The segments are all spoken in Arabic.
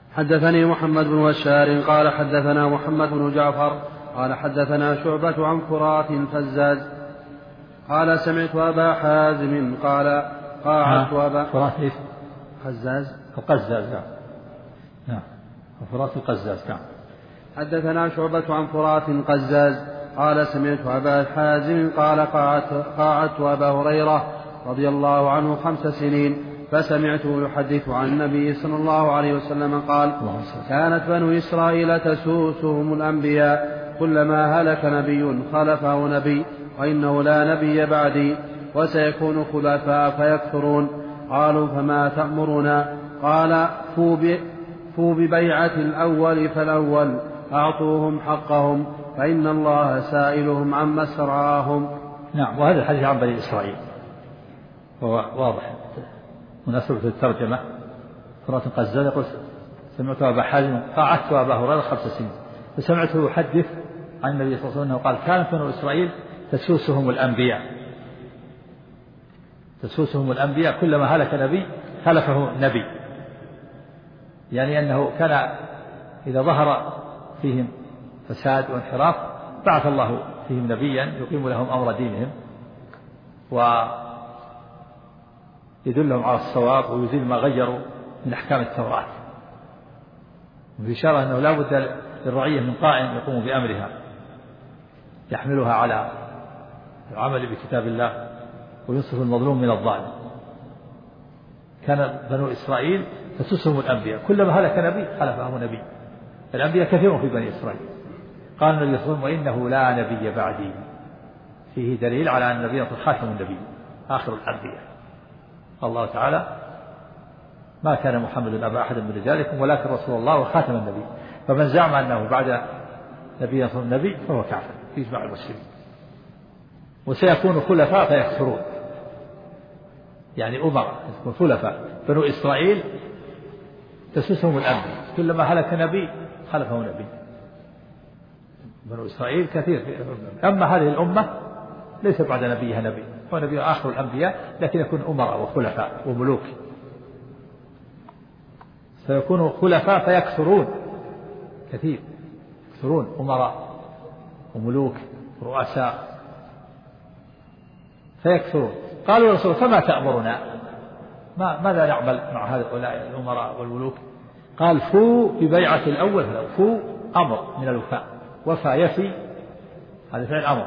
حدثني محمد بن بشار قال حدثنا محمد بن جعفر قال حدثنا شعبة عن فرات الفزاز قال سمعت أبا حازم قال قاعدت أبا فرات خزاز القزاز نعم فرات القزاز نعم. حدثنا شعبة عن فرات قزاز قال سمعت أبا حازم قال قاعدت أبا هريرة رضي الله عنه 5 سنين فسمعته يحدث عن النبي صلى الله عليه وسلم قال كانت بنو إسرائيل تسوسهم الأنبياء كلما هلك نبي خلفه نبي وإنه لا نبي بعدي وسيكون خلفاء فيكثرون. قالوا فما تأمرنا؟ قال فوا ببيعة الأول فالأول أعطوهم حقهم فإن الله سائلهم عما استرعاهم. نعم. وهذا الحديث عن بني إسرائيل وهو واضح مناسبة الترجمة. فرات قزاز يقول سمعت أبا حازم قاعدت أبا هريرة 5 سنين فسمعته يحدث عن النبي صلى الله عليه وسلم قال كانت بنو إسرائيل تسوسهم الأنبياء كلما هلك نبي خلفه نبي، يعني أنه كان إذا ظهر فيهم فساد وانحراف بعث الله فيهم نبيا يقيم لهم أمر دينهم ويدلهم على الصواب ويزيل ما غيروا من أحكام التوراة. وفي إشارة أنه لا بد للرعية من قائم يقوم بأمرها يحملها على العمل بكتاب الله وينصف المظلوم من الظالم. كان بنو إسرائيل تسوسهم الأنبياء كلما هلك نبي خلفه نبي. الأنبياء كثيرون في بني إسرائيل. قال النبي صلى الله عليه وسلم وإنه لا نبي بعدي، فيه دليل على أن النبي خاتم النبي آخر الأنبياء. الله تعالى ما كان محمد أبا أحد من رجالكم ولكن رسول الله وخاتم النبي، فمن زعم أنه بعد نبي صلى النبي فهو كافر في إجماع المسلمين. وسيكون خلفاء فيكثرون، يعني أمراء يكون خلفاء. بنو إسرائيل تسوسهم الأنبياء كلما هلك نبي خلفه نبي. بنو إسرائيل كثير. أما هذه الأمة ليس بعد نبيها نبي، هو نبي آخر الأنبياء لكن يكون أمراء وخلفاء وملوك. سيكونوا خلفاء فيكثرون كثير، يكثرون أمراء وملوك رؤساء فيكثرون. قالوا رسول فما تأمرنا؟ ماذا نعمل مع هؤلاء الأمراء والملوك؟ قال فو ببيعة الأول. فو أمر من الوفاء، وفى يفي، هذا فعل أمر.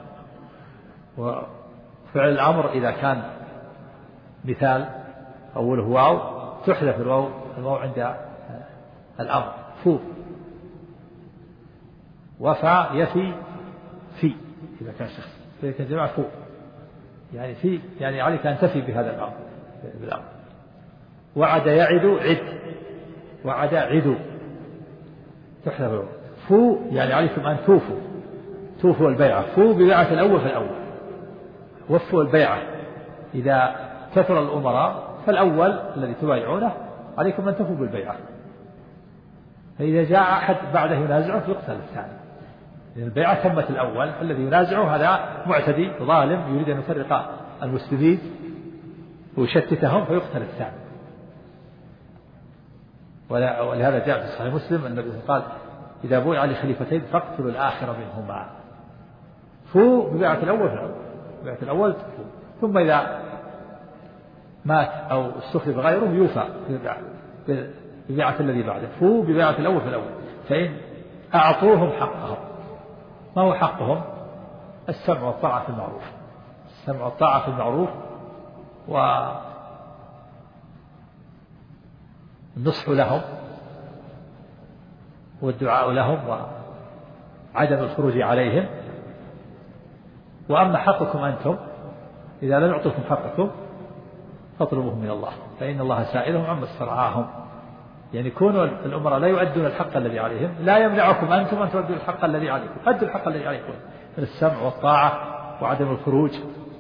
وفعل الأمر إذا كان مثال أوله واو تحذف الواو عند الأمر. فو وفى يفي في إذا كان شخص، إذا كان جماعة فو يعني في، يعني عليك أن تفي بهذا الأمر بالأمر. وعد يعد عد، وعد عدو تحذف. فو يعني عليكم أن توفوا البيعة. فو ببيعة الأول فالأول، وفوا البيعة. إذا كثر الأمراء فالأول الذي تبايعونه عليكم أن توفوا بالبيعة. فإذا جاء أحد بعده ينازعه يقتل الثاني، لأن البيعة تمت الأول، الذي ينازعه هذا معتدي ظالم يريد أن يفرق المسلمين ويشتتهم فيقتل الثاني. ولهذا جاء في صحيح مسلم أن النبي قال إذا بويع لخليفتين فاقتلوا الآخر منهما. فو ببيعة الأول ببيعة الأول فو. ثم إذا مات أو استخلف غيره يوفى ببيعة الذي بعده. فو ببيعة الأول فالأول. فإن أعطوهم حقهم. ما هو حقهم؟ السمع والطاعة في المعروف. السمع والطاعة في المعروف والنصح لهم والدعاء لهم وعدم الخروج عليهم. وأما حقكم أنتم إذا لم يعطوكم حقكم فاطلبوه من الله فإن الله سائلهم عما استرعاهم. يعني كونوا الأمراء لا يؤدون الحق الذي عليهم لا يمنعكم أنتم أن تؤدوا الحق الذي عليكم. أدوا الحق الذي عليكم من السمع والطاعة وعدم الخروج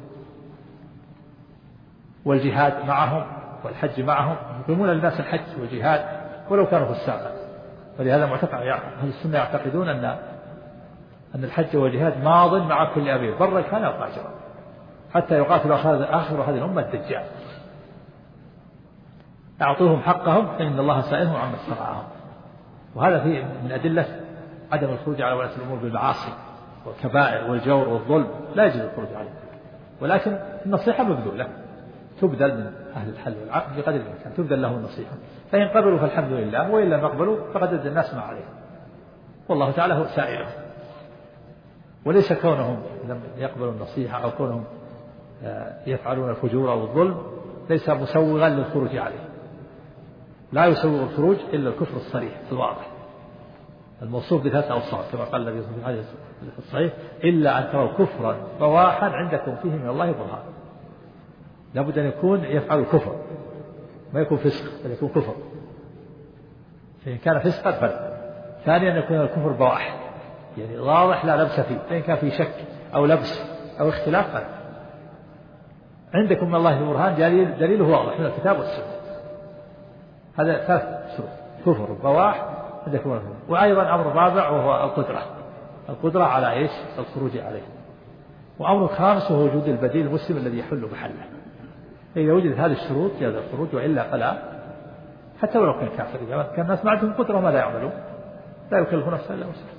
والجهاد معهم والحج معهم. يقيمون للناس الحج والجهاد ولو كانوا في الساقة. ولهذا معتقد أهل السنة يعتقدون أن الحج والجهاد ماض مع كل أمير برا كان أو فاجرا حتى يقاتل آخر هذه الأمة الدجال. أعطوهم حقهم فإن الله سائلهم عما استطاعهم. وهذا فيه من أدلة عدم الخروج على ولاة الأمور بالمعاصي والكبائر والجور والظلم، لا يجوز الخروج عليه، ولكن النصيحة مبذولة تبذل من أهل الحل والعقد بقدر الإمكان، تبذل له النصيحة، فإن قبلوا فالحمد لله، وإن لم يقبلوا فقد أدى الناس ما عليهم، والله تعالى هو سائلهم. وليس كونهم لم يقبلوا النصيحة أو كونهم يفعلون الفجور أو الظلم ليس مسوغا للخروج عليه. لا يسوغ الخروج إلا الكفر الصريح الواضح الموصوف بثلاث أوصاف كما قال النبي صلى الله عليه وسلم في الصحيح: إلا أن تروا كفرا بواحا عندكم فيه من الله برهان. لابد أن يكون يفعل الكفر، ما يكون فسق بل يكون كفر، فإن كان فسقا فلا. ثانيا أن يكون الكفر بواح يعني واضح لا لبس فيه، فإن كان في شك أو لبس أو اختلاف فلا. عندكم من الله برهان دليله واضح من الكتاب والسنة. هذا ثلاث شروط: كفر بواح عندكم الكفر. وأيضا أمر رابع وهو القدرة على إيش؟ الخروج عليه. وأمر خامس وهو وجود البديل المسلم الذي يحل محله. إذا وجدت هذه الشروط جاز الخروج، وإلا فلا، حتى ولو كان كافر. إذا كان الناس ما عندهم قدرة ما لا يعملون، لا يكلف نفسه إلا وسعها.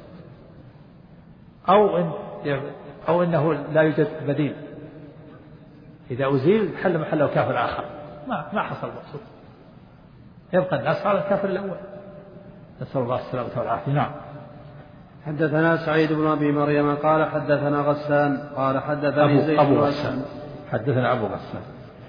أو إنه لا يوجد بديل، إذا أزيل حل محله كافر آخر، ما حصل المقصود، يبقى الناس على الكافر الأول. نسأل الله السلامة والعافية. نعم. حدثنا سعيد بن أبي مريم قال حدثنا غسان قال حدثني زيد بن غسان. حدثنا أبو غسان.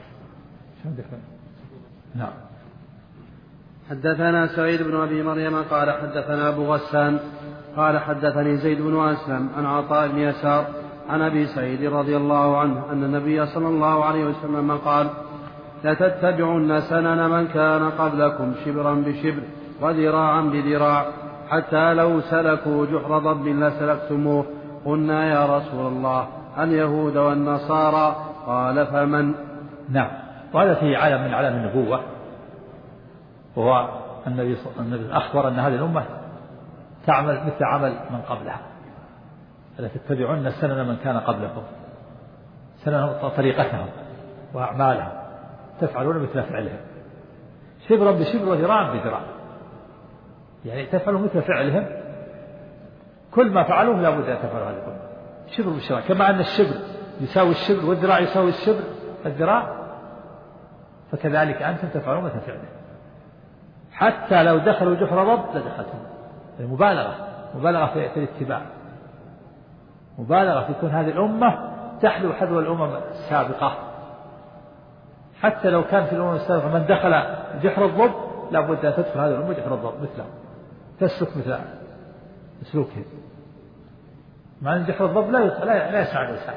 نعم. حدثنا سعيد بن أبي مريم قال حدثنا أبو غسان قال حدثني زيد بن أسلم عن عطاء بن يسار عن أبي سعيد رضي الله عنه أن النبي صلى الله عليه وسلم قال: لتتبعن سنن من كان قبلكم شبرا بشبر وذراعا بذراع حتى لو سلكوا جحر ضب لسلكتموه. قلنا: يا رسول الله اليهود والنصارى؟ قال: فمن؟ نعم. وهذا فيه علم من علم النبوة، وهو النبي أخبر أن هذه الأمة تعمل مثل عمل من قبلها. لتتبعن سنن من كان قبلكم، سنن طريقتهم وأعمالهم، تفعلون مثل فعلهم شبرا بشبر وذراعا بذراع، يعني تفعلون مثل فعلهم، كل ما فعلوه لا بد أن تفعلوا هذا الأمة شبر بشبر، كما أن الشبر يساوي الشبر والذراع يساوي الشبر الذراع، فكذلك أنتم تفعلون مثل فعلهم. حتى لو دخلوا جحر ضب لدخلتم، مبالغة في الاتباع، مبالغة في كون هذه الأمة تحذو حذو الأمم السابقة. حتى لو كان في الأمم السابقة من دخل جحر الضب لا بد أن تدخل هذه الأمة جحر الضب مثله، تسلك مثل سلوكهم، مع أن جحر الضب لا يسع الإنسان.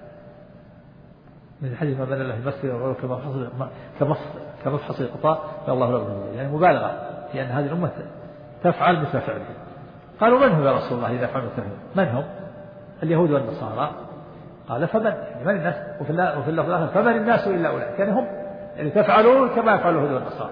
من الحديث: ما بنى الله مسجدا كمفحص القطاع فالله لا بد، يعني مبالغة في أن هذه الأمة تفعل مثل فعله. قالوا: من هم يا رسول الله إذا فعلوا مثل فعله؟ من هم؟ اليهود والنصارى. قال: فمن؟ يعني من الناس؟ وفي اللفظ الآخر: فمن الناس إلا أولئك، يعني هم يعني تفعلون كما يفعل اليهود والنصارى.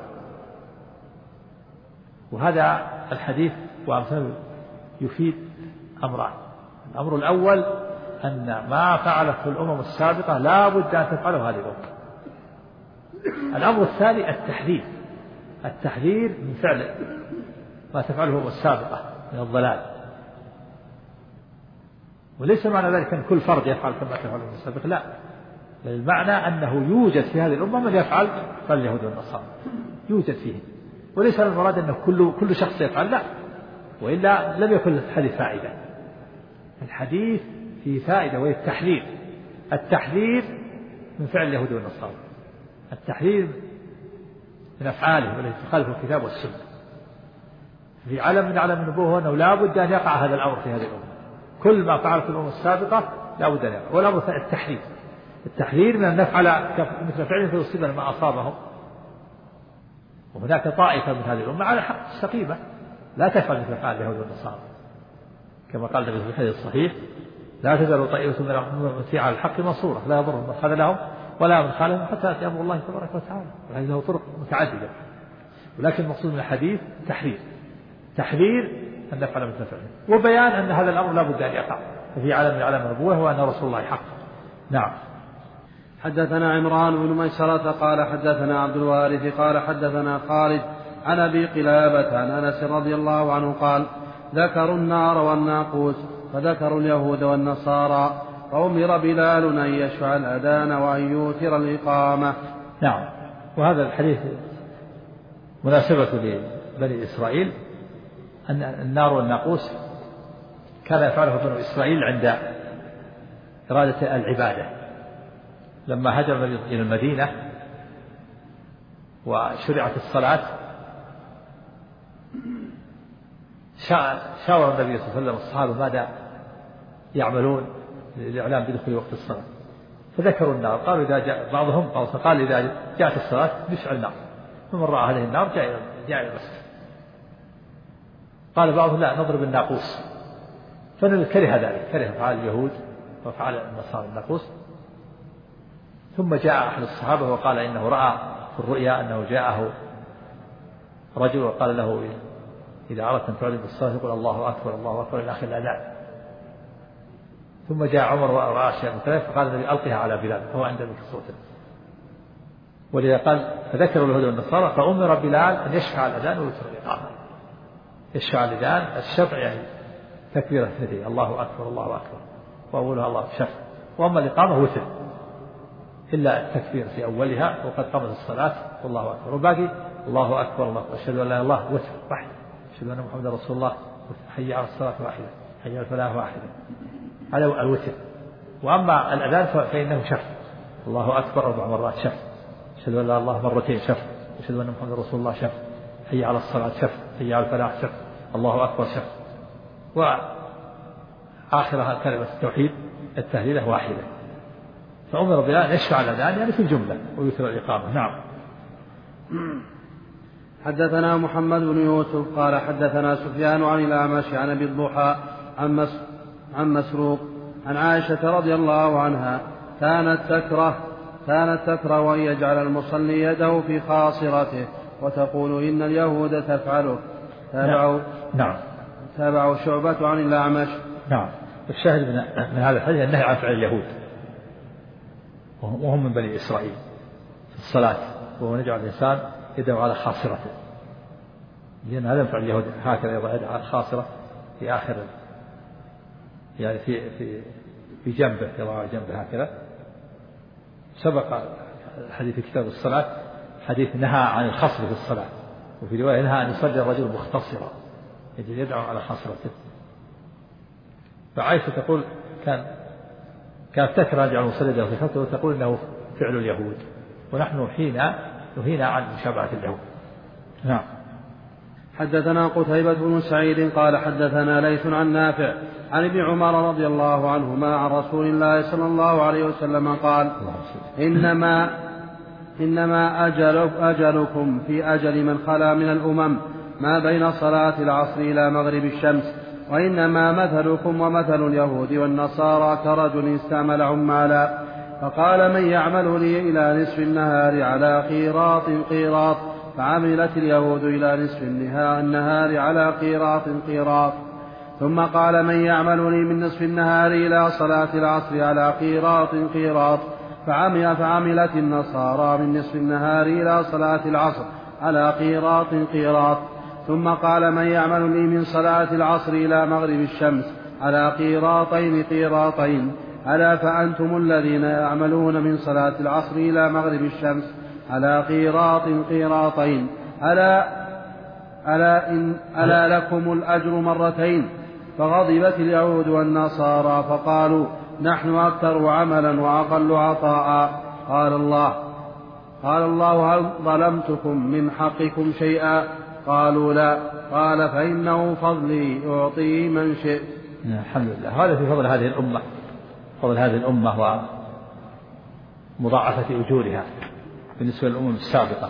وهذا الحديث وأمثاله يفيد أمران: الأمر الأول أن ما فعلته الأمم السابقة لا بد أن تفعله هذه الأمة. الأمر الثاني التحذير من فعل ما تفعله الأمم السابقة من الضلال. وليس معنى ذلك أن كل فرد يفعل كما تفعل الأمم السابقة، لا، بل المعنى أنه يوجد في هذه الأمة من يفعل فاليهود والنصارى يوجد فيه، وليس المراد أنه كل شخص يفعل، لا، وإلا لم يكن الحديث فائدة. الحديث فيه فائدة وهي التحذير من فعل اليهود والنصارى، التحذير من أفعالهم التي تخالف الكتاب والسنة. في علم من علم النبوة أنه لا بد أن يقع هذا الأمر في هذه الأمة، كل ما فعلت الأمم السابقة لا بد أن يقع. والأمر التحذير من أن نفعل مثل فعل فيصيبنا ما أصابهم. وهناك طائفة من هذه الأمة على حق سقيمة لا تفعل مثل فعل اليهود والنصارى، كما قال النبي في الحديث الصحيح: لا تزال طائفة من الأمة على الحق منصورة لا يضر من خذلهم ولا من خالفهم حتى يأتي أمر الله تبارك وتعالى. وهذه له طرق متعددة، ولكن المقصود من الحديث تحذير أن نفعل مثل فعله، وبيان أن هذا الأمر لا بد أن يقع. ففي علم من علم النبوة هو أن رسول الله حق. نعم. حدثنا عمران بن ميسرة قال حدثنا عبد الوارث قال حدثنا خالد عن أبي قلابة عن أنس رضي الله عنه قال ذكروا النار والناقوس فذكروا اليهود والنصارى فأمر بلال أن يشفع الأذان وأن يوتر الإقامة. نعم. وهذا الحديث مناسبة لبني إسرائيل أن النار والناقوس كان يفعله بنو إسرائيل عند إرادة العبادة. لما هاجر إلى المدينة وشرعت الصلاة شاور النبي صلى الله عليه وسلم الصحابة ماذا يعملون للإعلام بدخول وقت الصلاة، فذكروا النار. قالوا إذا جاء بعضهم قال إذا جاءت الصلاة نشعل النار، فمن رأى هذه النار جاء إلى المسجد. قال بعضهم لا نضرب الناقوس، فالنبي كره ذلك، كره أفعال اليهود وأفعال النصارى الناقوس. ثم جاء أحد الصحابة وقال إنه رأى في الرؤيا أنه جاءه رجل وقال له إذا أردت أن تعلم بالصلاة يقول الله أكبر الله أكبر إلى آخر الأذان. ثم جاء عمر ورأى شيئا مثله فقال النبي ألقها على بلال فهو عند ذلك صوته. ولذا قال فذكروا اليهود والنصارى فأمر بلال أن يشفع الأذان ويوتر الإقامة. يشفع الأذان الشفع يعني تكبيرة اثنتين الله أكبر الله أكبر وأولها الله شفع، وأما الإقامة وتر إلا التكبير في أولها وقد قامت الصلاة والله أكبر، وباقي الله أكبر الله أشهد أن لا إله إلا الله وتر واحد، أشهد أن محمدا رسول الله حي على الصلاة واحدة حي على الفلاح واحدة، هذا الوتر. وأما الأذان فإنه شفع الله أكبر 4 مرات شفع، أشهد أن لا إله إلا الله مرتين شفع، أشهد أن محمدا رسول الله شفع، حي على الصلاة شفع، حي على الفلاح شفع، الله أكبر شفع، وآخرها كلمة التوحيد التهليلة واحدة. فأمر بلال أن يشفع الأذان يعني في الجملة ويوتر الإقامة. نعم. حدثنا محمد بن يوسف قال حدثنا سفيان عن الأعمش عن أبي الضحى عن مسروق عن عائشة رضي الله عنها كانت تكره أن يجعل المصلي يده في خاصرته وتقول إن اليهود تفعله. تابعوا شعبة عن الأعمش. نعم. الشاهد من هذا الحديث النهي عن فعل اليهود وهم من بني إسرائيل في الصلاة، وهو نجعل الإنسان يده على خاصرته، لأن هذا فعل اليهود هكذا يضع يده على الخاصرة في آخر يعني في جنبه، يضع على جنبه هكذا. سبق الحديث في كتاب الصلاة حديث نهى عن الخصر في الصلاة، وفي رواية نهى أن يصلي الرجل مختصرا يجعل يده على خاصرته. فعائشة تقول كانت تكره أن يجعل المصلي يده في خاصرته وتقول إنه فعل اليهود، ونحن نهينا عن مشابهة اليهود. نعم. حدثنا قتيبة بن سعيد قال حدثنا ليث عن نافع عن ابن عمر رضي الله عنهما عن رسول الله صلى الله عليه وسلم قال إنما أجلكم في أجل من خلا من الأمم ما بين صلاة العصر إلى مغرب الشمس، وإنما مثلكم ومثل اليهود والنصارى كرجل استعمل عمالا فقال من يعمل لي إلى نصف النهار على قيراط فعملت اليهود إلى نصف النهار على قيراط ثم قال من يعمل لي من نصف النهار إلى صلاة العصر على قيراط فعملت النصارى من نصف النهار إلى صلاة العصر على قيراط ثم قال من يعمل لي من صلاة العصر إلى مغرب الشمس على قيراطين ألا فأنتم الذين يعملون من صلاة العصر إلى مغرب الشمس على قيراطين ألا لكم الأجر مرتين. فغضبت اليهود والنصارى فقالوا نحن أكثر عملا وأقل عطاء. قال الله هل ظلمتكم من حقكم شيئا؟ قالوا لا. قال فإنه فضلي أعطيه من شئت. الحمد لله. هذا في فضل هذه الأمة ومضاعفة أجورها بالنسبة للأمم السابقة،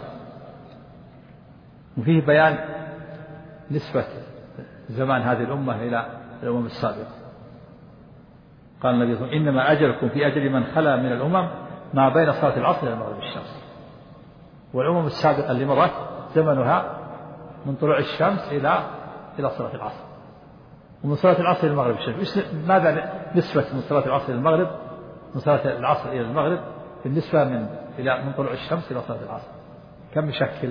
وفيه بيان نسبة زمان هذه الأمة إلى الأمم السابقة. قال النبي صلى الله عليه وسلم إنما أجلكم في أجل من خلا من الأمم ما بين صلاة العصر إلى مغرب الشمس. والأمم السابقة اللي مرت زمنها من طلوع الشمس إلى صلاة العصر، ومن صلاة العصر إلى المغرب الشمس. ماذا نسبة من صلاة العصر إلى المغرب؟ من صلاة العصر إلى المغرب بالنسبة من طلوع الشمس إلى صلاة العصر كم يشكل؟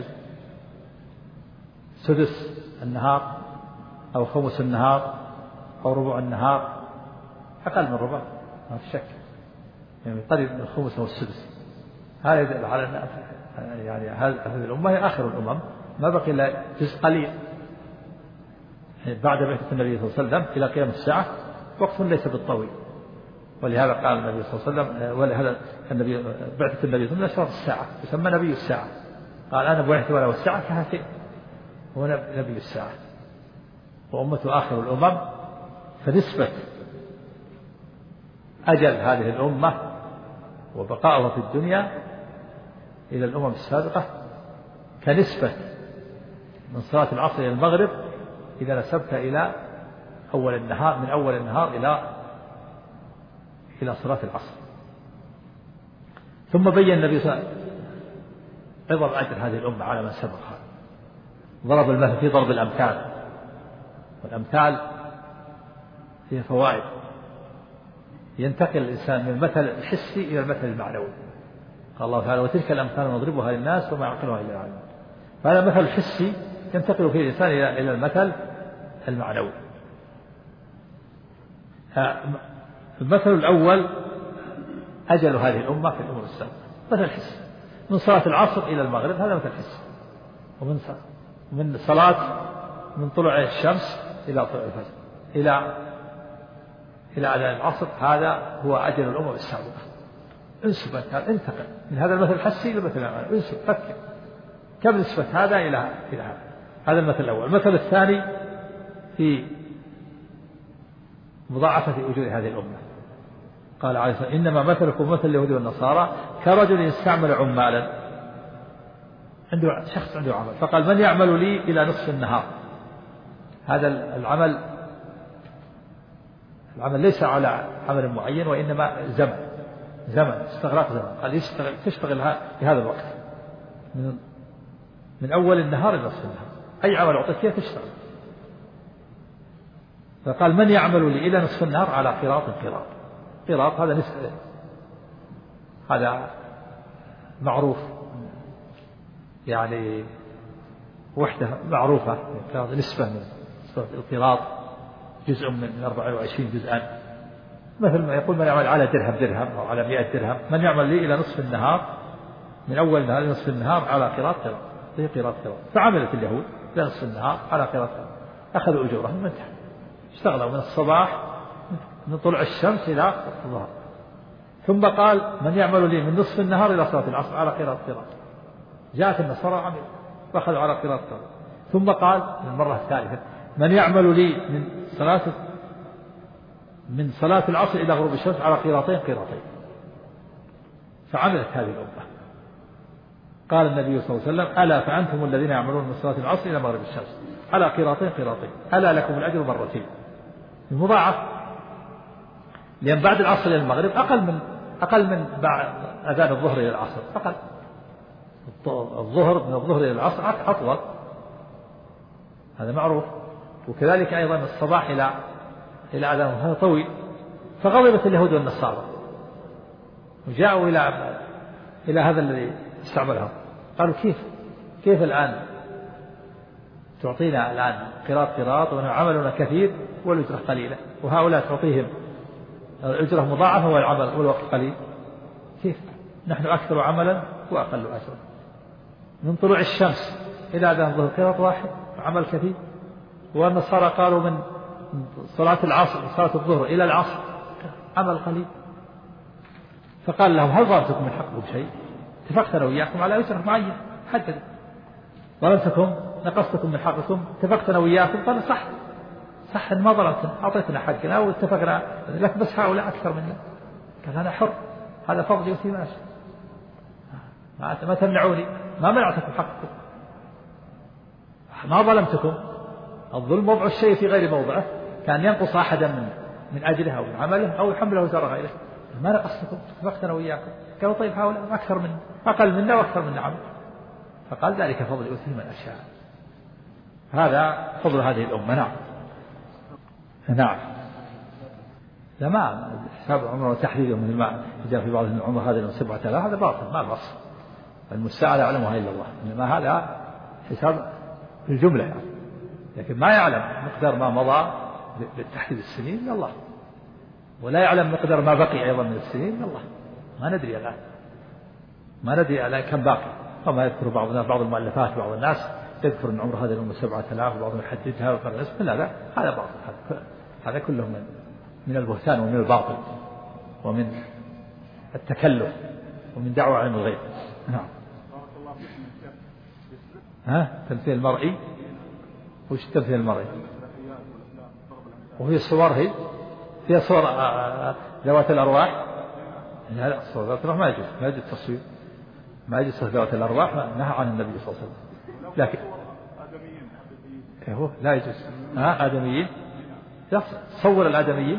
سدس النهار أو خمس النهار أو ربع النهار، أقل من ربع ما في شك، يعني قريب من الخمس أو السدس. هذا يدل على أن يعني هذه الأمة هي آخر الأمم، ما بقي إلا جزء قليل بعد بعثة النبي صلى الله عليه وسلم إلى قيام الساعة، وقت ليس بالطويل. ولهذا قال النبي صلى الله عليه وسلم، ولهذا بعثة النبي من أشراط الساعة، يسمى نبي الساعة. قال أنا بعثت ولا والساعة كهاتين، هو نبي الساعة وأمة آخر الأمم. فنسبة أجل هذه الأمة وبقاؤها في الدنيا إلى الأمم السابقة كنسبة من صلاة العصر إلى المغرب إذا نسبت إلى أول النهار، من أول النهار إلى صلاة العصر. ثم بين النبي صلى الله عليه وسلم عظم أجر هذه الأمة على من سبقها، ضرب المثل في ضرب الأمثال، والأمثال فيها فوائد، ينتقل الإنسان من المثل الحسي إلى المثل المعنوي. قال الله تعالى وتلك الأمثال نضربها للناس وما يعقلها إلا العالمون. فهذا المثل الحسي ينتقل فيه الإنسان إلى المثل المعنوي. المثل الأول أجل هذه الأمة في الأمور السابقة، مثل حسي من صلاة العصر إلى المغرب، هذا مثل حسي. ومن صلاة من طلوع الشمس إلى طلوع الفجر إلى أذان العصر، هذا هو أجل الأمم السابقة. انسب انتقل من هذا المثل الحسي إلى المثل المعنوي، انسب فكر كم نسبة هذا إلى هذا. هذا المثل الأول. المثل الثاني في مضاعفة أجور هذه الأمة. قال عليه الصلاة والسلام إنما مثلكم مثل اليهود والنصارى كرجل استعمل عمالا، عنده شخص عنده عمل، فقال من يعمل لي إلى نصف النهار. هذا العمل ليس على عمل معين، وإنما زمن استغراق زمن. قال تشتغل في هذا الوقت من أول النهار إلى نصف النهار، أي عمل أعطيت فيها تشتغل. فقال من يعمل لي إلى نصف النهار على قراط هذا نسبة، هذا معروف يعني وحدة معروفة، نسبة من القراط جزء من 24 جزءا. مثل ما يقول من يعمل على درهم أو على 100 درهم، من يعمل لي إلى نصف النهار من أول النهار إلى نصف النهار على قراط. هي قراط. فعملت اليهود إلى نصف النهار على قراط، أخذوا أجورهم وانتهى. اشتغلوا من الصباح من طلوع الشمس إلى الظهر. ثم قال من يعمل لي من نصف النهار إلى صلاة العصر على قراط. جاءت النصارى عمل وأخذوا على قراط. ثم قال المرة الثالثة من يعمل لي من صلاة العصر إلى غروب الشمس على قراطين. فعملت هذه الأمة. قال النبي صلى الله عليه وسلم ألا فأنتم الذين يعملون من صلاة العصر إلى مغرب الشمس على قراطين ألا لكم الأجر مرتين. المضاعف، لأن بعد العصر إلى المغرب أقل من بعد أذان الظهر إلى العصر، أقل. الظهر من الظهر إلى العصر أطول، هذا معروف. وكذلك أيضا الصباح إلى أذان هذا طويل. فغضبت اليهود والنصارى وجاءوا إلى هذا الذي استعملهم، قالوا كيف الآن تعطينا الآن قراط وعملنا كثير والأجرة قليلة، وهؤلاء تعطيهم الأجرة مضاعفة والوقت قليل. كيف نحن أكثر عملا وأقل أجرا؟ من طلوع الشمس إلى أذان الظهر قراط واحد عمل كثير، والنصارى قالوا من صلاة العصر صلاة الظهر إلى العصر عمل قليل. فقال لهم هل ضربتكم من حقكم شيء؟ اتفقت أنا وإياكم على أجر معين حدد، ظلمتكم نقصتكم من حقكم، اتفقت أنا وإياكم. قال صح ما ظلمتنا، أعطيتنا حقنا واتفقنا لك، بس هؤلاء أكثر منا. قال أنا حر، هذا فضلي وفي ما أشاء، ما تمنعوني، ما منعتكم حقكم، ما ظلمتكم. الظلم وضع الشيء في غير موضعه، كان ينقص أحدا من أجله أو من عمله أو يحمله وزر غيره. ما نقصتكم، اتفقت أنا وإياكم. قالوا طيب هؤلاء أكثر منا، أقل منا وأكثر منا عمل. فقال ذلك فضل يؤتيه من أشاء. هذا فضل هذه الأمة. نعم لا ما حساب عمره وتحديده من الماء جاء في بعض العمر هذا من 7000 هذا باطل ما نص. المستعان يعلمها إلا الله، إنما هذا حساب الجملة يعني. لكن ما يعلم مقدار ما مضى بالتحديد السنين إلا الله، ولا يعلم مقدار ما بقي أيضا من السنين إلا الله. ما ندري الآن، ما ندري الآن كم باقي. وما يذكر بعض المؤلفات بعض الناس يذكر أن عمر هذا الأمة 7000 وبعضهم يحددها وقال نصف. لا هذا باطل. هذا كله من البهتان ومن الباطل ومن التكلف ومن دعوة علم الغيب. نعم. تمثيل المرئي. وش التمثيل المرئي؟ وفي الصور فيها صور ذوات الأرواح. لا صور ذوات الأرواح ما يجوز التصوير، ما يجوز ذوات الأرواح، نهى عن النبي صلى الله عليه وسلم. لكن لا يجوز. آدميين صور الآدميين.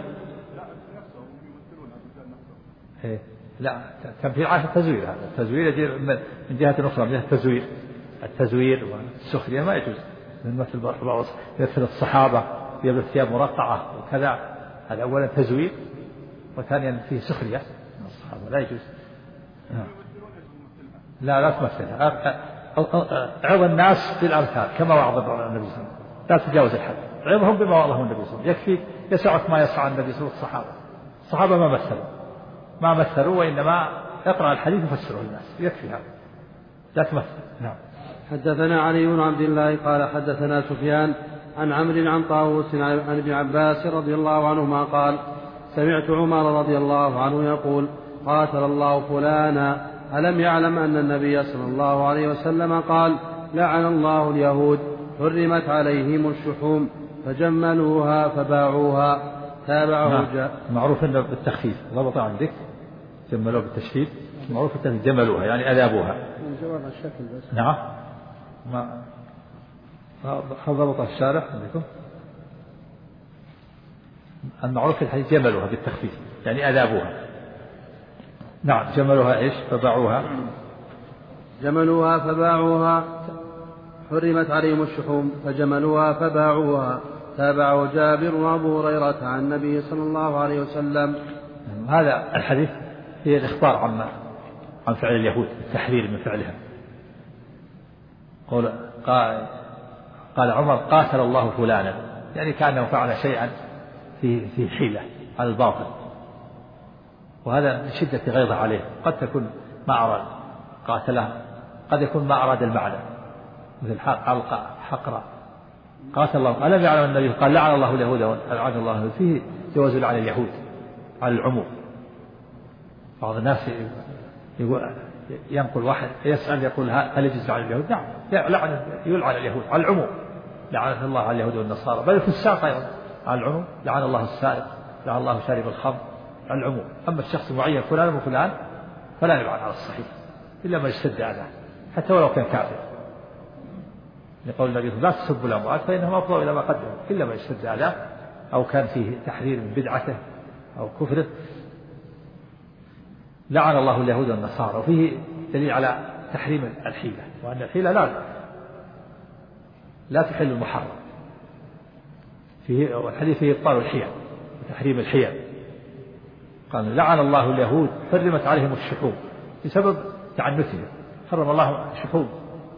لا تمثيل عاش التزوير. هذا التزوير يجي من جهة أخرى، من جهة التزوير والسخرية ما يجوز. مثل الصحابة يلبس ثياب مرقعة وكذا، هذا أولا تزوير، وثانيا فيه سخرية من الصحابة لا يجوز. لا تمثل. عظ الناس بالأمثال كما وعظ النبي صلى الله عليه وسلم، لا تجاوز الحد. عظهم بما وعظهم النبي صلى الله عليه وسلم، يكفي يسعك ما يسعى النبي صلى الله عليه وسلم. الصحابة ما مثلوا وإنما يقرأ الحديث يفسره الناس، يكفي هذا، لا تمثل. نعم. حدثنا علي بن عبد الله قال حدثنا سفيان عن عمرو عن طاووس عن ابن عباس رضي الله عنهما قال سمعت عمر رضي الله عنه يقول قاتل الله فلانا ألم يعلم أن النبي صلى الله عليه وسلم قال لعن الله اليهود حرمت عليهم الشحوم فجملوها فباعوها. تابعه معروف أنه بالتخفيف ضبط عندك جملوها بالتشديد، معروف التخفيف جملوها يعني أذابوها. نعم ما ضبط الشارح عندكم. المعروف الحديث جملوها بالتخفيف يعني أذابوها. نعم جملوها إيش فباعوها. جملوها فباعوها حرمت عليهم الشحوم فجملوها فباعوها. تابعه جابر وأبو هريرة عن النبي صلى الله عليه وسلم. هذا الحديث هي الإخبار عن فعل اليهود، التحذير من فعلها. قال عمر قاتل الله فلانا، يعني كأنه فعل شيئا في حيلة على الباطل، وهذا من شدة غيظه عليه. قد تكون ما أراد قاتله، قد يكون ما أراد المعنى، مثل حقرة قاتل الله. ألم يعلم النبي قال لعن الله اليهود ولعن الله، فيه جواز لعن اليهود على العموم. بعض الناس ينقل واحد يسأل يقول هل يجوز لعن اليهود؟ نعم يلعن اليهود على العموم، لعنة الله على اليهود والنصارى، بل في الساق أيضا على العموم، لعن الله السارق، لعن الله شارب الخمر على العموم. أما الشخص معين فلان وفلان فلا يلعن على الصحيح إلا ما اشتد أذاه حتى ولو كان كافر، لقول النبي لا تسبوا الأموات فإنهم أفضوا إلى ما قدموا، إلا ما اشتد أذاه أو كان فيه تحذير من بدعته أو كفره. لعن الله اليهود والنصارى. وفيه دليل على تحريم الحيلة، وأن الحيلة لا تحل المحرم. والحديث فيه إبطال الحيل وتحريم الحيل. قال لعن الله اليهود حرمت عليهم الشحوم بسبب تعنتهم، حرم الله الشحوم.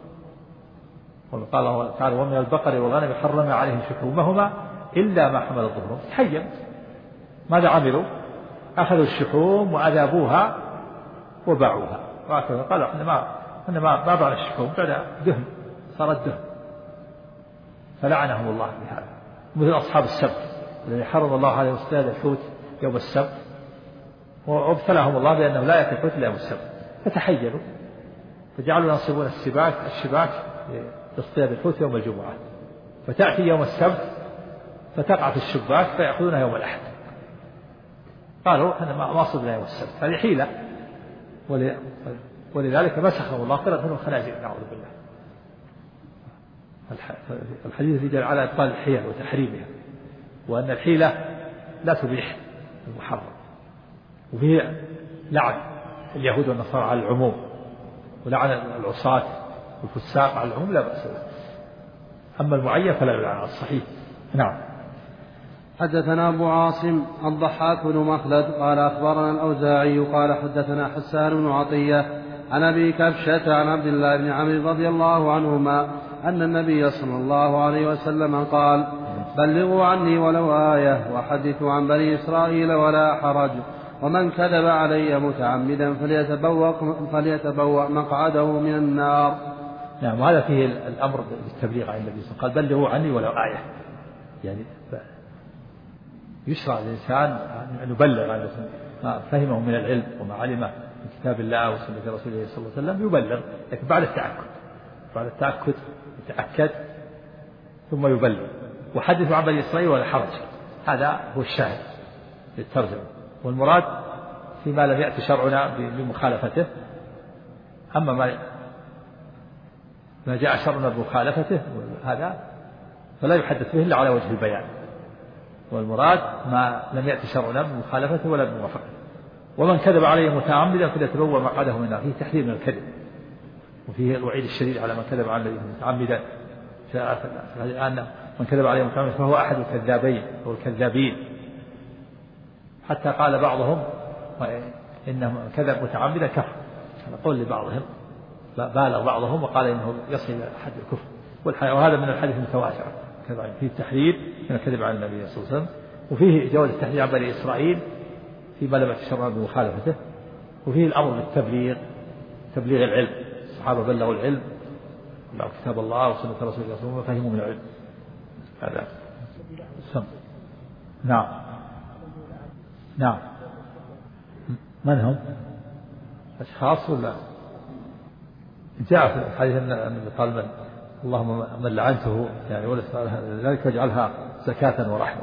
وقال الله تعالى ومن البقر والغنم حرم عليهم شحومهما إلا ما حمل ظهرهم. تحيّم. ماذا عملوا؟ أخذوا الشحوم وأذابوها وباعوها. قالوا احنا ما بعنا الشحوم، بعد دهن، صارت دهن، فلعنهم الله بهذا. مثل أصحاب السبت الذي حرم الله عليهم اصطياد الحوت يوم السبت، وابتلاهم الله بأنه لا يأكل الحوت إلا يوم السبت، فتحيّلوا فجعلوا ينصبون الشباك لاصطياد الحوت يوم الجمعة، فتأتي يوم السبت فتقع في الشباك فيأخذونها يوم الأحد. قالوا احنا ما صدنا يوم السبت، هذه حيلة، ولذلك مسخهم الله قرأت منهم خنازير نعوذ بالله. الحديث يدل على إبطال الحيل وتحريمها، وأن الحيلة لا تبيح المحرم. وفيه لعن اليهود والنصارى على العموم، ولعن العصاة والفساق على العموم لا بأس به. أما المعين فلا يلعن على الصحيح. نعم. حدثنا أبو عاصم الضحاك بن مخلد قال أخبرنا الأوزاعي قال حدثنا حسان بن عطية عن أبي كبشة عن عبد الله بن عمرو رضي الله عنهما أن النبي صلى الله عليه وسلم قال بلغوا عني ولو آية وحدثوا عن بني إسرائيل ولا حرج ومن كذب علي متعمدا فليتبوأ مقعده من النار. نعم. وهذا فيه الأمر بالتبليغ عن النبي صلى الله عليه وسلم. قال بلغوا عني ولو آية، يعني يشرع الإنسان أن يبلغ عن ما فهمه من العلم وما علمه من كتاب الله وسنة رسوله صلى الله عليه وسلم، يبلغ، لكن بعد التأكد يتأكد ثم يبلغ. وحدثوا عن بني إسرائيل ولا حرج، هذا هو الشاهد للترجمة. والمراد فيما لم يأتي شرعنا بمخالفته، أما ما جاء شرعنا بمخالفته هذا فلا يحدث به إلا على وجه البيان. والمراد ما لم يأتي شرعنا بمخالفته ولا بموافقته. ومن كذب عليه متعمدا فليتبوأ مقعده من النار، فيه تحذير من الكذب وفيه الوعيد الشديد على من كذب عليه متعمدا. الآن من كذب عليه متعمدا فهو أحد الكذابين أو الكذابين، حتى قال بعضهم إنه كذب متعمدا كفر، هذا قول لبعضهم، بالغ بعضهم وقال إنه يصل إلى حد الكفر. وهذا من الحديث المتواتر فيه التحذير من الكذب على النبي صلى الله عليه وسلم، وفيه جواز التحذير عن بني إسرائيل فيما لم يتشرع بمخالفته، وفيه الأمر بالتبليغ، تبليغ العلم. الصحابة بلغوا العلم، بلغوا كتاب الله وسنة رسوله صلى الله عليه وسلم وفهموا من العلم. هذا السم. نعم. من هم؟ أشخاص ولا؟ جاء في الحديث أن قال اللهم من لعنته يعني ذلك يجعلها زكاة ورحمة.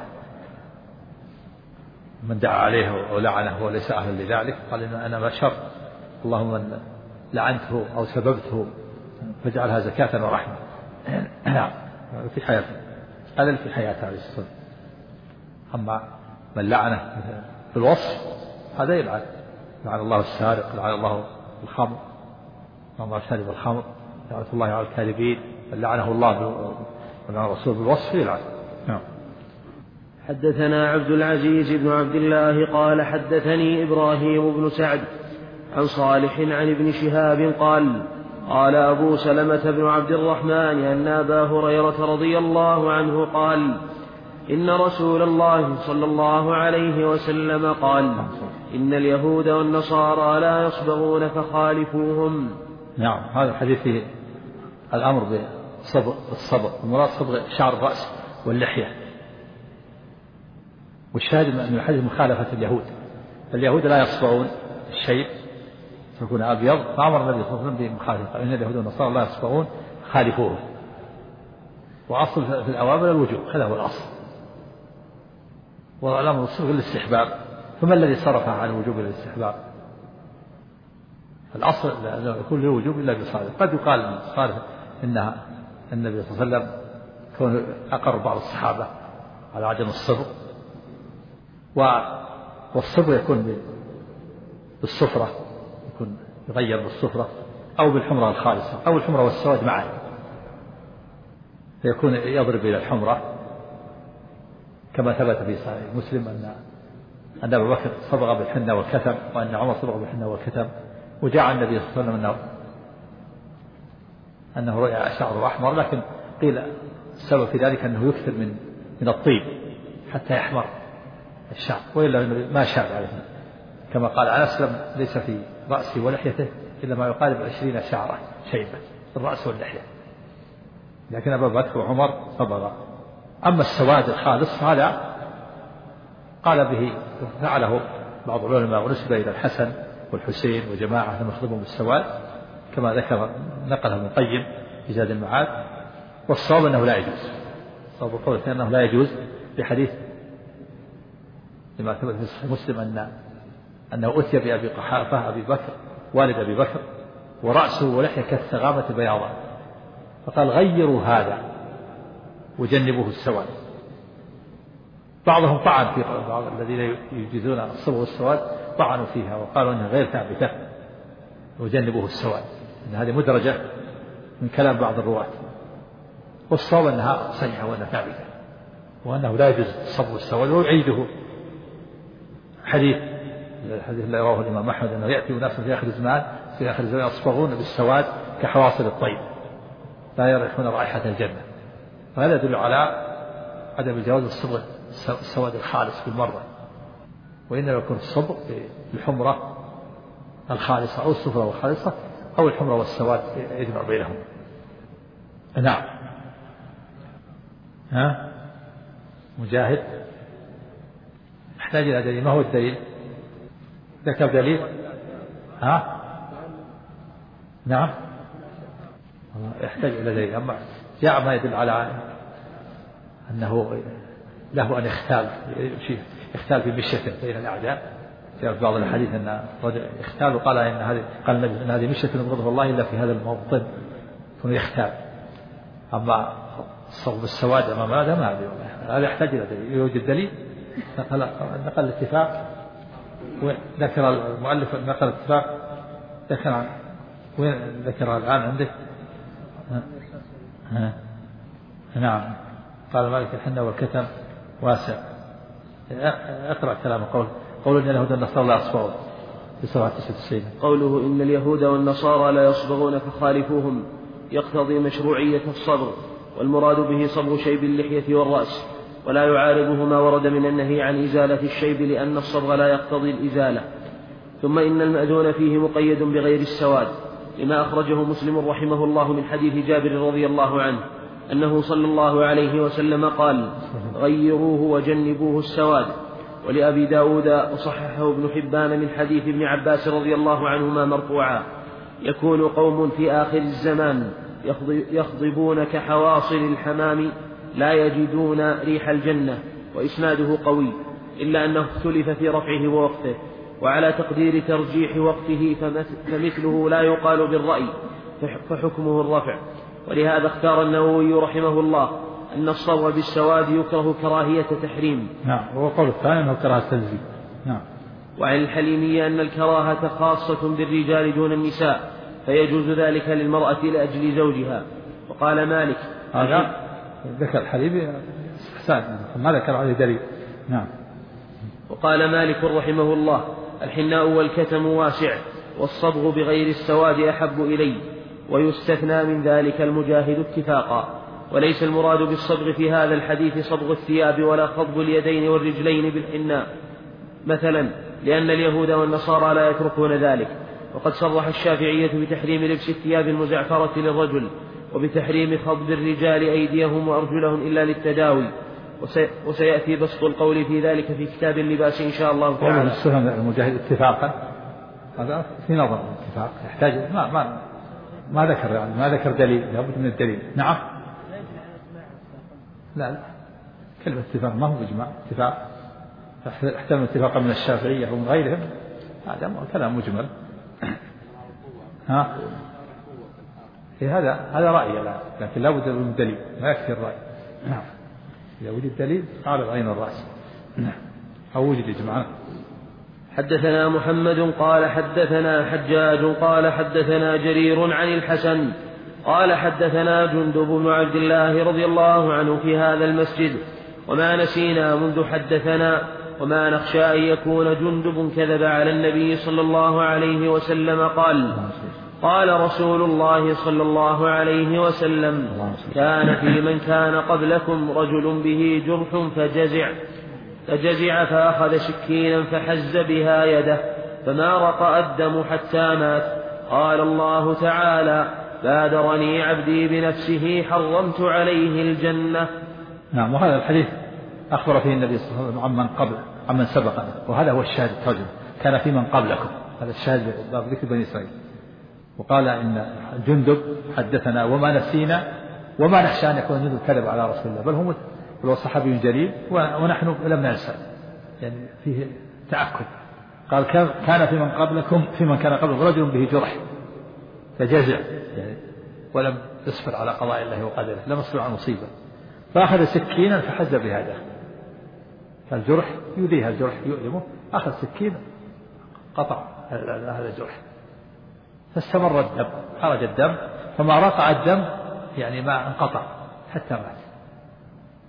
من دعا عليه ولعنه وليس أهلا لذلك قال إن أنا بشر، اللهم من لعنته أو سببته فاجعلها زكاة ورحمة. نعم. في حياته هذا في حياته عليه الصلاة. أما من لعنه في الوصف هذا يلعن الله السارق، لعن الله الخمر، الله شارب الخمر، لعنة الله على الكاذبين، لعنه الله ولعن الرسول بالوصف يلعن. نعم. حدثنا عبد العزيز بن عبد الله قال حدثني إبراهيم بن سعد عن صالح عن ابن شهاب قال أبو سلمة بن عبد الرحمن أن أبا هريرة رضي الله عنه قال إن رسول الله صلى الله عليه وسلم قال إن اليهود والنصارى لا يصبغون فخالفوهم. نعم. هذا الحديث فيه الأمر بالصبغ، المراد صبغ شعر الرأس واللحية. والشاهد من الحديث مخالفة اليهود لا يصبغون الشيء يكون أبيض، فأمر النبي صلى الله عليه وسلم بمخالفة، إن اليهود والنصارى لا يصبغون خالفوهم. وأصل في الأوامر الوجوب، هذا هو الأصل، والأمر الصبغ للاستحباب، فما الذي صرفها عن الوجوب إلى الاستحباب؟ الأصل لا يكون له وجوب إلا بصالح. قد يقال صالح إنها النبي صلى الله عليه وسلم كون أقر بعض الصحابة على عدم الصبغ، والصبغ يكون بالصفرة، يكون يغير بالصفرة أو بالحمرة الخالصة أو الحمرة والسواد معا، فيكون يضرب إلى الحمرة، كما ثبت في صحيح مسلم أن أبا بكر صبغ بالحنة والكتم، وأن عمر صبغ بالحنة والكتم. وجاء عن النبي صلى الله عليه وسلم أنه رؤي شعره أحمر، لكن قيل السبب في ذلك أنه يكثر من الطيب حتى يحمر الشعر، وإلا ما شاب عليه، كما قال أنس ليس في رأسه ولحيته إلا ما يقارب 20 شعرة شيبة في الرأس واللحية، لكن أبا بكر وعمر صبغ. أما السواد الخالص هذا قال به فعله بعض العلماء ونسب إلى الحسن والحسين وجماعة لم يخضبوا بالسواد، كما نقله ابن القيم في زاد المعاد. والصواب أنه لا يجوز، صواب القول أنه لا يجوز بحديث لما ثبت في صحيح مسلم أنه أتي بأبي قحافة أبي بكر والد أبي بكر ورأسه ولحية كالثغامة بياضا، فقال غيروا هذا وجنبوه السواد. بعضهم طعن في بعض الذين يجيزون الصبغ والسواد طعنوا فيها وقالوا أنها غير ثابتة وجنبوه السواد، أن هذه مدرجة من كلام بعض الرواة، والصواب أنها صحيحة وأنها ثابتة وأنه لا يجوز الصبغ والسواد، ويعيده الحديث الذي رواه الإمام أحمد أنه يأتي ناس في آخر الزمان يصبغون بالسواد كحواصل الطير لا يريحون رائحة الجنة. فهذا يدل على عدم جواز الصبغ السواد الخالص بالمرة، وإنما يكون الصبغ بالحمرة الخالصة أو الصفرة الخالصة أو الحمرة والسواد يجمع بينهم. نعم. مجاهد يحتاج إلى دليل. ما هو الدليل؟ ذكر دليل. نعم يحتاج إلى دليل. أما جاء ما يدل على أنه له أن يختال في مشيته بين الأعداء. جاء في بعض الحديث أن رجل يختال وقال قال النبي أن هذه مشية يبغضها الله إلا في هذا الموطن فيختال. أما الصوب السواد أمام هذا يحتاج إلى دليل. يوجد دليل. نقل الاتفاق وذكر المؤلف نقل الاتفاق وين ذكرها الآن عندك؟ نعم. قال مالك الحنة والكتم واسع. اقرأ كلام قول إن اليهود والنصارى لا يصبغون في سورة 99. قوله إن اليهود والنصارى لا يصبغون فخالفوهم يقتضي مشروعية الصبغ، والمراد به صبغ شيب اللحية والرأس، ولا يعارضه ما ورد من النهي عن إزالة الشيب لأن الصبغ لا يقتضي الإزالة. ثم إن المأذون فيه مقيد بغير السواد لما أخرجه مسلم رحمه الله من حديث جابر رضي الله عنه أنه صلى الله عليه وسلم قال غيروه وجنبوه السواد. ولأبي داود وصححه ابن حبان من حديث ابن عباس رضي الله عنهما مرفوعا يكون قوم في آخر الزمان يخضبون كحواصل الحمام لا يجدون ريح الجنة. وإسناده قوي إلا أنه اختلف في رفعه ووقته، وعلى تقدير ترجيح وقته فمثله لا يقال بالرأي فحكمه الرفع. ولهذا اختار النووي رحمه الله أن الصبغ بالسواد يكره كراهية تحريم. نعم. وقول الثاني أنه كراهة تنزيل. نعم. وعن الحليمية أن الكراهة خاصة بالرجال دون النساء فيجوز ذلك للمرأة لأجل زوجها. وقال مالك هذا ذكر الحليمي إحسان ما ذكر عليه دليل. نعم. وقال مالك رحمه الله الحناء والكتم واسع والصبغ بغير السواد أحب إلي، ويستثنى من ذلك المجاهد اتفاقا. وليس المراد بالصبغ في هذا الحديث صبغ الثياب ولا خضب اليدين والرجلين بالحناء مثلا، لأن اليهود والنصارى لا يتركون ذلك. وقد صرح الشافعية بتحريم لبس الثياب المزعفرة للرجل، وبتحريم خضب الرجال أيديهم وأرجلهم إلا للتداوي. وسيأتي بسط القول في ذلك في كتاب اللباس إن شاء الله تعالى. قوله السهم المجاهد اتفاقا هذا في نظر الاتفاق يحتاج ما ذكر دليل، لابد من الدليل. نعم. لا كلمة اتفاق ما هو بإجماع، اتفاق احتمل اتفاقا من الشافعية ومن غيرهم، هذا كلام مجمل. هذا رأي لكن لابد من دليل، ما يكفي الرأي. نعم. إذا وجد دليل قال عين الرأس. نعم. أو وجد إجماع. حدثنا محمد قال حدثنا حجاج قال حدثنا جرير عن الحسن قال حدثنا جندب بن عبد الله رضي الله عنه في هذا المسجد، وما نسينا منذ حدثنا وما نخشى أن يكون جندب كذب على النبي صلى الله عليه وسلم قال رسول الله صلى الله عليه وسلم كان في من كان قبلكم رجل به جرح فجزع فأخذ سكينا فحز بها يده فما رقأ الدم حتى مات. قال الله تعالى بادرني عبدي بنفسه حرمت عليه الجنة. نعم. وهذا الحديث أخبر فيه النبي صلى الله عليه وسلم عمن سبقنا، وهذا هو الشاهد الترجمة كان في من قبلكم، هذا الشاهد باب ذكر بني إسرائيل. وقال إن جندب حدثنا وما نسينا وما نخشى أن يكون جندب كذب على رسول الله، بل هو صحابي جليل ونحن لم ننسى، يعني فيه تأكد. قال كان في من كان قبلكم رجل به جرح فجزع يعني ولم يصبر على قضاء الله وقدره، لم يصبر على مصيبة فأخذ سكينا فحز بهذا، فالجرح يؤذيها، الجرح يؤلمه، أخذ سكينا قطع هذا الجرح فاستمر الدم، خرج الدم فما رقع الدم يعني ما انقطع حتى مات.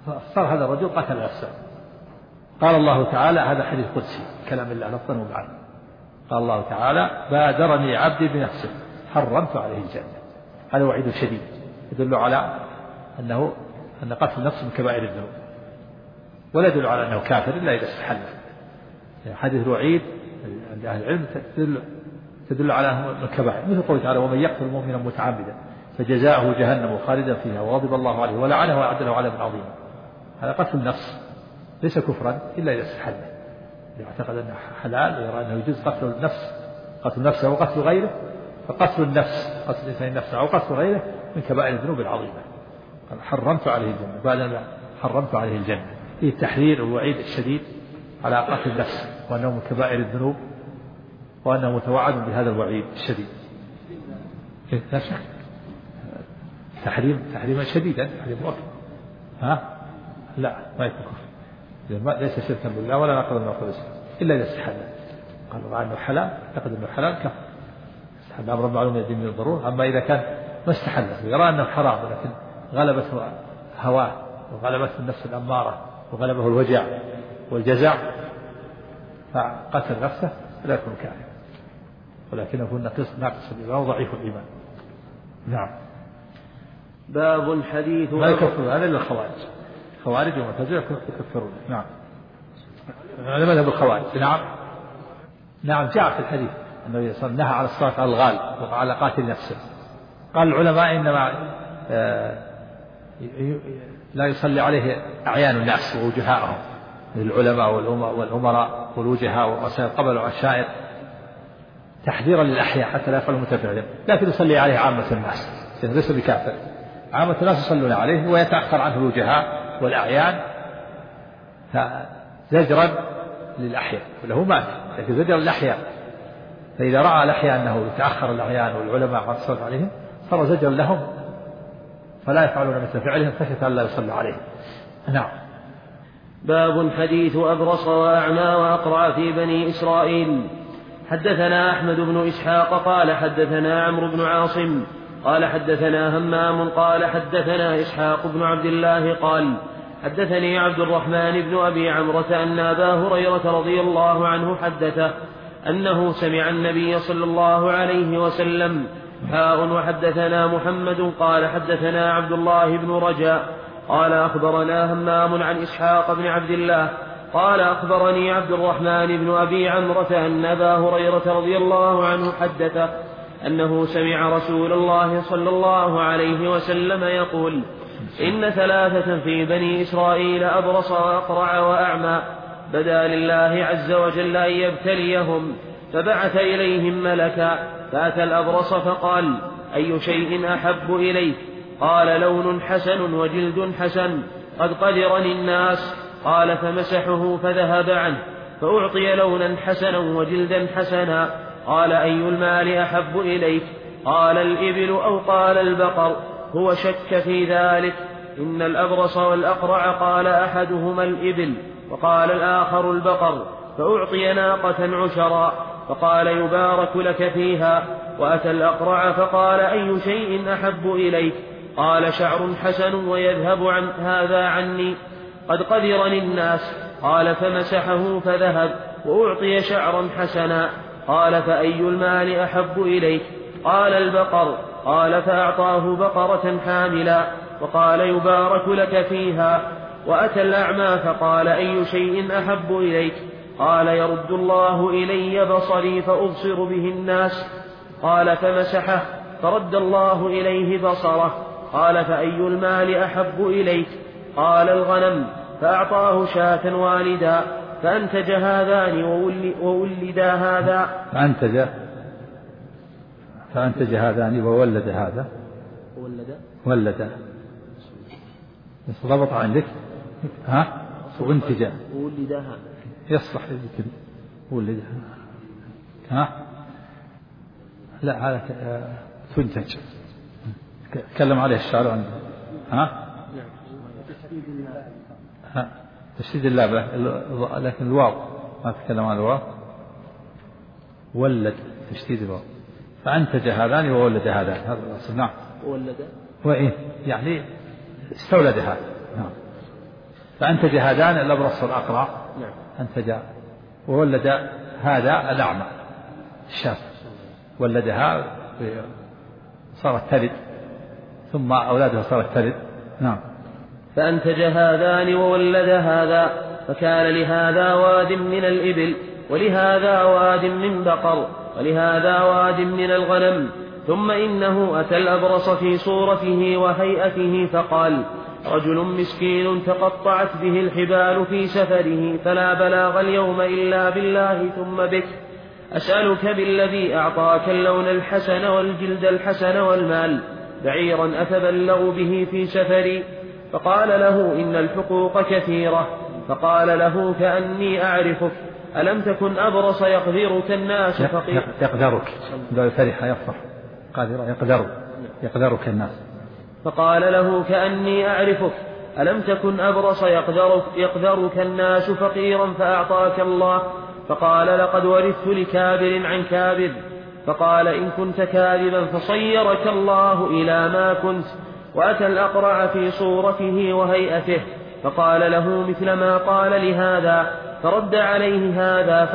فصار هذا الرجل قتل نفسه. قال الله تعالى، هذا حديث قدسي كلام الله لفظا ومعنى، قال الله تعالى: بادرني عبدي بنفسه حرمت عليه الجنة. هذا وعيد شديد يدل على أن قتل النفس من كبائر الذنوب، ولا يدل على أنه كافر إلا إذا استحل. حديث الوعيد عند أهل العلم تدل على أنه الكبائر، مثل قوله تعالى: ومن يقتل مؤمنا متعمدا فجزاؤه جهنم خالدا فيها وغضب الله عليه ولعنه وأعد له عذابا عظيما. هذا قتل النفس ليس كفرا إلا إذا استحل، يعتقد أنه حلال ويرى أنه يجوز قتل النفس أو قتل غيره، فقتل النفس، قتل الإنسان نفسه أو قتل غيره من كبائر الذنوب العظيمة. قال: حرمت عليه الجنة، بعد أن حرمت عليه الجنة. فيه التحذير والوعيد الشديد على قتل النفس، وأنه من كبائر الذنوب، وأنه متوعد بهذا الوعيد الشديد. لا شك تحريما شديدا، تحريم مؤكد. لا ما يكون كفر، ليس شركا بالله ولا ناقضا من عقود الإسلام إلا إذا استحل. قالوا مع أنه حلال، اعتقد أنه حلال كفر، استحل أمر معلوم من الدين من الضرورة. أما إذا كان ما استحل يرى أنه حرام، ولكن غلبته هواه وغلبته النفس الأمارة وغلبه الوجع والجزع فقتل نفسه لا يكون كافرا، ولكنه يكون ناقص الإيمان وضعيف الإيمان. نعم. باب حديث ما يكفر هذا إلا الخوارج والمعتزلة يكفرون. نعم. هذا مذهب الخوارج. نعم جاء في الحديث النبي صلى الله عليه وسلم نهى على الصلاة على الغال وعلى قاتل نفسه. قال العلماء إنما لا يصلي عليه أعيان الناس ووجهاءهم، العلماء والأمراء والوجهاء والرسائل قبل العشائر، تحذيرا للأحياء حتى لا يفعل متفعلا، لكن يصلي عليه عامة الناس، ليس بكافر. عامة الناس يصلون عليه ويتأخر عنه الوجهاء والأعيان زجرا للأحياء، وله مات لكن زجر للأحياء. فإذا رأى الأحياء أنه يتأخر الأعيان والعلماء قد صلوا عليهم صار زجر لهم فلا يفعلون مثل فعلهم خشية أن لا يصلى عليهم. نعم. باب حديث أبرص وأعمى وأقرع في بني إسرائيل. حدثنا أحمد بن إسحاق قال حدثنا عمرو بن عاصم قال حدثنا همام قال حدثنا إسحاق بن عبد الله قال حدثني عبد الرحمن بن أبي عمرة أن أبا هريرة رضي الله عنه حدثه أنه سمع النبي صلى الله عليه وسلم وحدثنا محمد قال حدثنا عبد الله بن رجاء قال أخبرنا همام عن إسحاق بن عبد الله قال أخبرني عبد الرحمن بن أبي عمرة أن أبا هريرة رضي الله عنه حدثه أنه سمع رسول الله صلى الله عليه وسلم يقول إن ثلاثة في بني إسرائيل أبرص وأقرع وأعمى بدا لله عز وجل أن يبتليهم فبعث إليهم ملكا فأتى الأبرص فقال أي شيء أحب إليك؟ قال لون حسن وجلد حسن قد قدرني الناس. قال فمسحه فذهب عنه فأعطي لونا حسنا وجلدا حسنا. قال أي المال أحب إليك؟ قال الإبل أو قال البقر. هو شك في ذلك. إن الأبرص والأقرع قال أحدهما الإبل وقال الآخر البقر فأعطي ناقة عشرا فقال يبارك لك فيها. وأتى الأقرع فقال أي شيء أحب إليك؟ قال شعر حسن ويذهب عن هذا عني قد قدرني الناس. قال فمسحه فذهب وأعطي شعرا حسنا. قال فأي المال أحب إليك؟ قال البقر. قال فأعطاه بقرة حاملا وقال يبارك لك فيها. وأتى الأعمى فقال أي شيء أحب إليك؟ قال يرد الله إلي بصري فأبصر به الناس. قال فمسحه فرد الله إليه بصره. قال فأي المال أحب إليك؟ قال الغنم. فأعطاه شاة والدا فأنتج هذان وولدا هذا. فأنتج هذان وولد هذا. ولد ضبط عندك وانتج وولد هذا يصلح لذلك ولد لا هذا تنتج تكلم عليه الشعر عنده تشديد اللابة لكن الواو ما تكلم عن الواو. ولد تشديد الواو. فأنتج هذان وولد هذان. هذا الأصل. نعم. ولد وإيه يعني استولد هذا. نعم. فأنتج هذان الأبرص والأقرع. أنتج وولد هذا الأعمى الشاب، ولدها صارت تلد، ثم أولادها صارت تلد. نعم. فأنتج هذان وولد هذا، فكان لهذا واد من الإبل، ولهذا واد من بقر، ولهذا واد من الغنم. ثم إنه أتى الأبرص في صورته وهيئته فقال: رجل مسكين تقطعت به الحبال في سفره، فلا بلاغ اليوم إلا بالله ثم بك، أسألك بالذي أعطاك اللون الحسن والجلد الحسن والمال، بعيرا أتبلغ به في سفري. فقال له: إن الحقوق كثيرة. فقال له: كأني أعرفك، ألم تكن أبرص يقدرك الناس فقير. يقدرك لا فرح يفرح قادر يقدرك الناس. فقال له: كأني أعرفك، ألم تكن أبرص يقدرك الناس فقيرا فأعطاك الله. فقال: لقد ورثت لكابر عن كابر. فقال: إن كنت كاذبا فصيرك الله إلى ما كنت. وأتى الأقرع في صورته وهيئته، فقال له مثل ما قال لهذا، فرد عليه هذا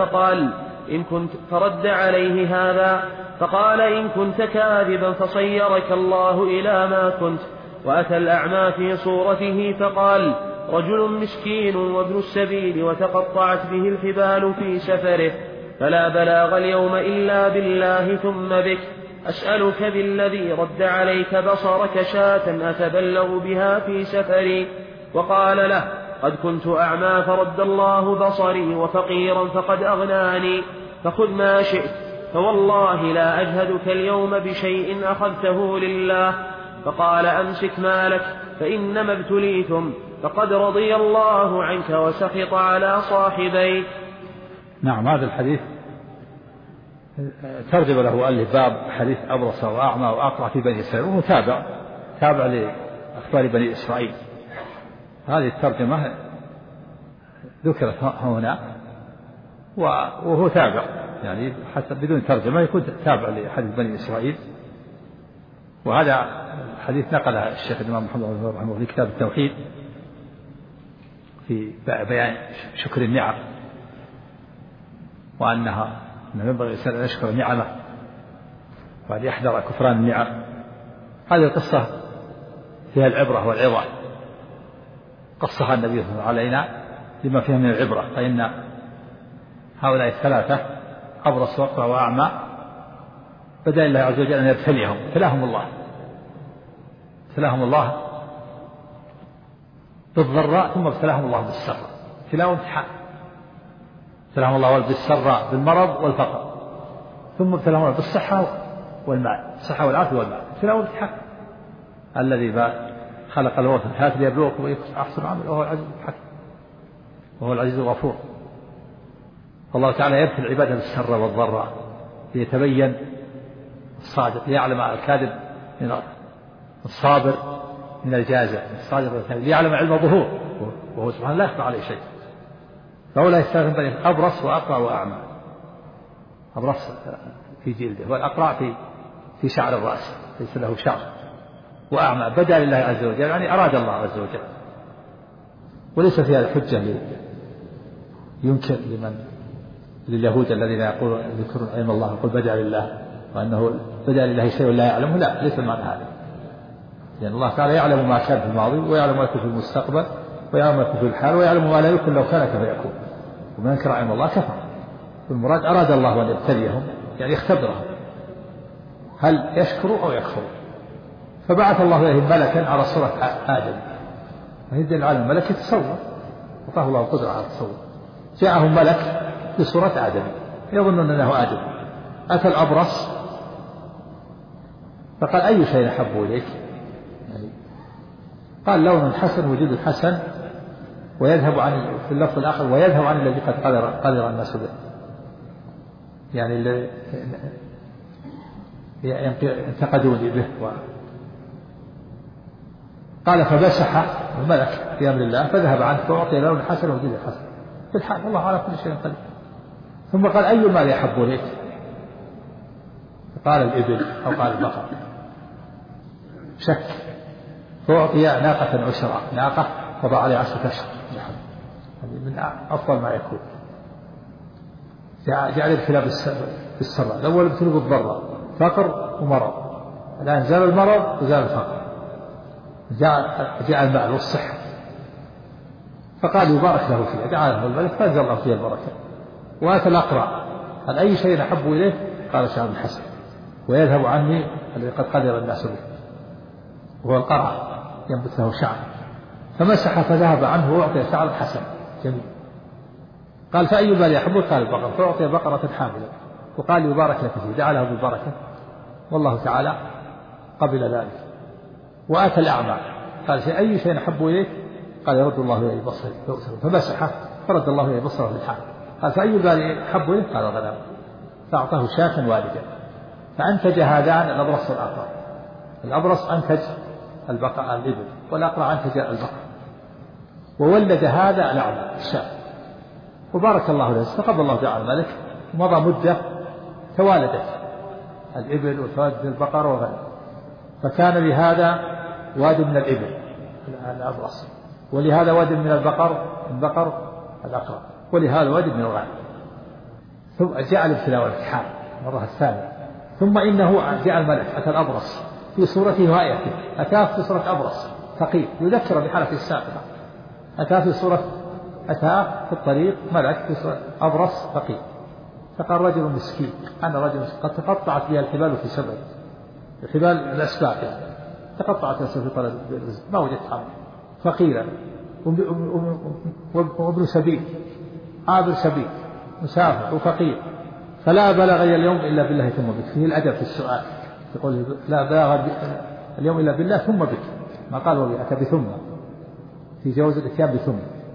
فقال: إن كنت كاذبا فصيرك الله إلى ما كنت. وأتى الأعمى في صورته فقال: رجل مسكين وابن السبيل وتقطعت به الحبال في سفره، فلا بلاغ اليوم إلا بالله ثم بك، أسألك بالذي رد عليك بصرك شاة أتبلغ بها في سفري. وقال له: قد كنت أعمى فرد الله بصري، وفقيرا فقد أغناني، فخذ ما شئت، فوالله لا أجهدك اليوم بشيء أخذته لله. فقال: أمسك مالك فإنما ابتليتم، فقد رضي الله عنك وسخط على صاحبيك. نعم. هذا الحديث ترجم له ألف باب حديث أبرص وأعمى وأقرع في بني إسرائيل، وهو تابع لأخبار بني إسرائيل. هذه الترجمة ذكرت هنا وهو تابع، يعني حتى بدون ترجمة يكون تابع لحديث بني إسرائيل. وهذا حديث نقله الشيخ الإمام محمد بن عبد الوهاب في كتاب التوحيد في بيان شكر النعم، وأنه ينبغي الإنسان أن يشكر نعمه وأن يحذر كفران النعم. هذه القصة فيها العبرة والعظة، قصها النبي صلى الله عليه وسلم علينا لما فيها من العبرة. فإن هؤلاء الثلاثة أبرص وأقرع وأعمى بدأ الله عز وجل أن يبتليهم، ابتلاهم الله بالضراء ثم ابتلاهم الله بالسراء، ابتلاء وامتحان. ابتلاهم الله بالسراء بالمرض والفقر، ثم ابتلاهم الله بالصحة والمال، الصحة والعافية والمال، ابتلاء وامتحان. الذي خلق الموت والحياة ليبلوكم أيكم أحسن عملا وهو العزيز الحكيم وهو العزيز الغفور. الله تعالى يبتلي العبادة بالسراء والضراء ليتبين الصادق، ليعلم الكاذب من الصابر من الجازع، الصادق من الكاذب، ليعلم علم الظهور، وهو سبحانه لا يخفى عليه شيء. فأولا يستخدم بين أبرص وأقرع وأعمى. أبرص في جلده، والأقرع في شعر الرأس ليس له شعر، وأعمى بدأ لله عز وجل، يعني أراد الله عز وجل. وليس فيها الحجة ينكر لليهود الذين يقولون يذكرون علم الله يقول بدأ لله، وأنه بدأ لله شيء لا يعلمه. لا، ليس المعنى هذا، لأن الله تعالى يعلم ما كان في الماضي، ويعلم ما يكون في المستقبل، ويعلم ما يكون في الحال، ويعلم ما لا يكون لو كان كيف يكون. ومن أنكر علم الله كفر. والمراد أراد الله أن يبتليهم، يعني يختبرهم هل يشكروا أو يكفروا. فبعث الله إليهم ملكا على صورة آدم، وهي دليل على الملك يتصور، وقاه الله القدرة على التصور. جاءهم ملك بصورة آدم يظنون أنه آدم. أتى الأبرص فقال: أي شيء أحب إليك؟ قال: لون حسن وجود حسن، ويذهب عن في اللفظ الآخر ويذهب عن الذي قد قدر الناس به، يعني اللي ينتقدوني به. قال: فبسح الملك في أمر الله فذهب عنه، فأعطي لون حسن وجود حسن في الحال، والله على كل شيء قدير. ثم قال: أي المال يحب إليك؟ قال: الإبل أو قال البقر، شك. فأعطي ناقة عشرة، ناقة قضى عليه 10 أشهر من أفضل ما يكون. جعل الابتلاء بالسراء، الأول ابتلوا بالضراء، فقر ومرض، الآن زال المرض وزال الفقر، جاء المال والصحة، فقال يبارك له فيها، دعا له الملك فأنزل الله فيها البركة. وآتى الأقرع، هل أي شيء أحب إليه؟ قال شعر الحسن، ويذهب عني الذي قد قدر الناس به، وهو القرع ينبت له شعر، فمسح فذهب عنه وأعطي شعر حسن جميل. قال فأي المال يحبه؟ قال البقرة، فأعطي بقرة حاملة، وقال يبارك لك فيه، دعا له بالبركة، والله تعالى قبل ذلك. وآتى الأعمى، قال أي شيء أحب إليك؟ قال يرد الله إليه بصره، فمسحه فرد الله إليه بصره بالحال. قال فأي المال أحب إليك؟ قال الغنم، فأعطاه شاة والدا، فأنتج هذان الأبرص والأقرع. الأبرص أنتج الإبل، والأقرع أنتج البقر، وولد هذا الأعمى الشاة، وبارك الله له، استقبل الله تعالى الملك، ومضى مدة توالدت الإبل وتوالدت البقر وغيره، فكان لهذا واد من الإبل الأبرص، ولهذا واد من البقر الأقرع، ولهذا واد من الغنم. ثم جاء الابتلاء والامتحان المرة الثانية، ثم إنه جاء الملك أتى الأبرص في صورته وهيئته، أتاه في صورة أبرص فقير يذكر بحالته السابقة، أتاه في الطريق ملك في صورة أبرص فقير، فقال رجل مسكين، أنا رجل مسكين قد تقطعت بها الحبال في سبب الحبال الأسباب يعني. تقطعت في طلب الرزق ما وجدت حمل، فقيرا وابن سبيل، عابر سبيل، مسافر وفقير، فلا بلغ اليوم إلا بالله ثم بك. فيه الأدب في السؤال، يقول لا بلغ اليوم إلا بالله ثم بك، ما قال ولي أتى بثم، في جواز الإتيان بثم.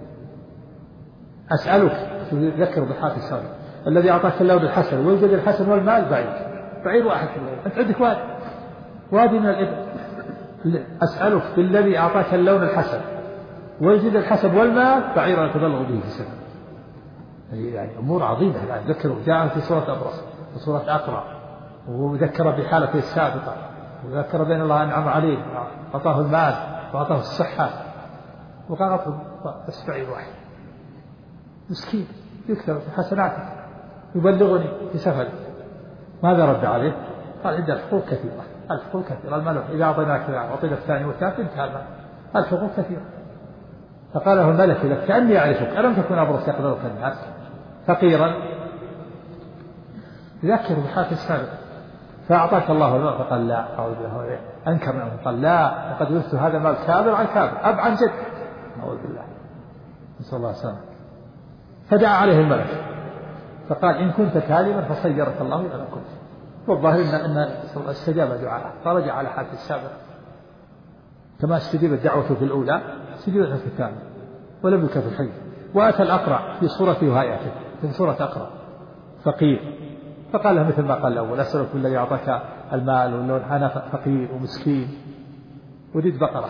أسألك، يذكر بحاجة السابق، الذي أعطاك اللون الحسن ويوجد الحسن والمال بعيد واحد في الليل. أنت عندك وادي من الإبل، أسألك بالذي أعطاك اللون الحسن ويوجد الحسن والمال بعيرا تبلغ به في سنة. يعني أمور عظيمة. الآن ذكروا جاء في سورة أبرص وسورة أقرع، وذكر بحالته السابقة، وذكر بأن الله أنعم عليه، أعطاه المال وأعطاه الصحة، وقال أطلب بس بعير واحد مسكين يكثر في حسناته يبلغني في سفر. ماذا رد عليه؟ قال عند الحقوق كثيرة، الحقوق كثيرة، المال إذا أعطيناك أعطينا الثاني والثالث انتهى المال، الحقوق كثيرة. فقال له الملك لك كأني أعرفك، ألم تكن أبرص يقدرك الناس فقيرا يذكر بحالة السابقة، فأعطاك الله المال، فقال لا، أعوذ بالله، أنكر منه، قال لا، لقد ورثت هذا المال كابر عن كابر، أب عن جد، أعوذ بالله، نسأل الله السلامة. فدعا عليه الملك فقال إن كنت كاذبا فصيرك الله إذا كنت. والظاهر أن استجاب دعاءه، فرجع على حالته السابقة كما استجيبت دعوته في الأولى، استجيبت في الثانية ولم يكن في الحي. وأتى الأقرع في صورته وهيئته، في صورة أقرع فقير، فقال له مثل ما قال الأول، أسألك بالذي أعطاك المال واللون، أنا فقير ومسكين أريد بقرة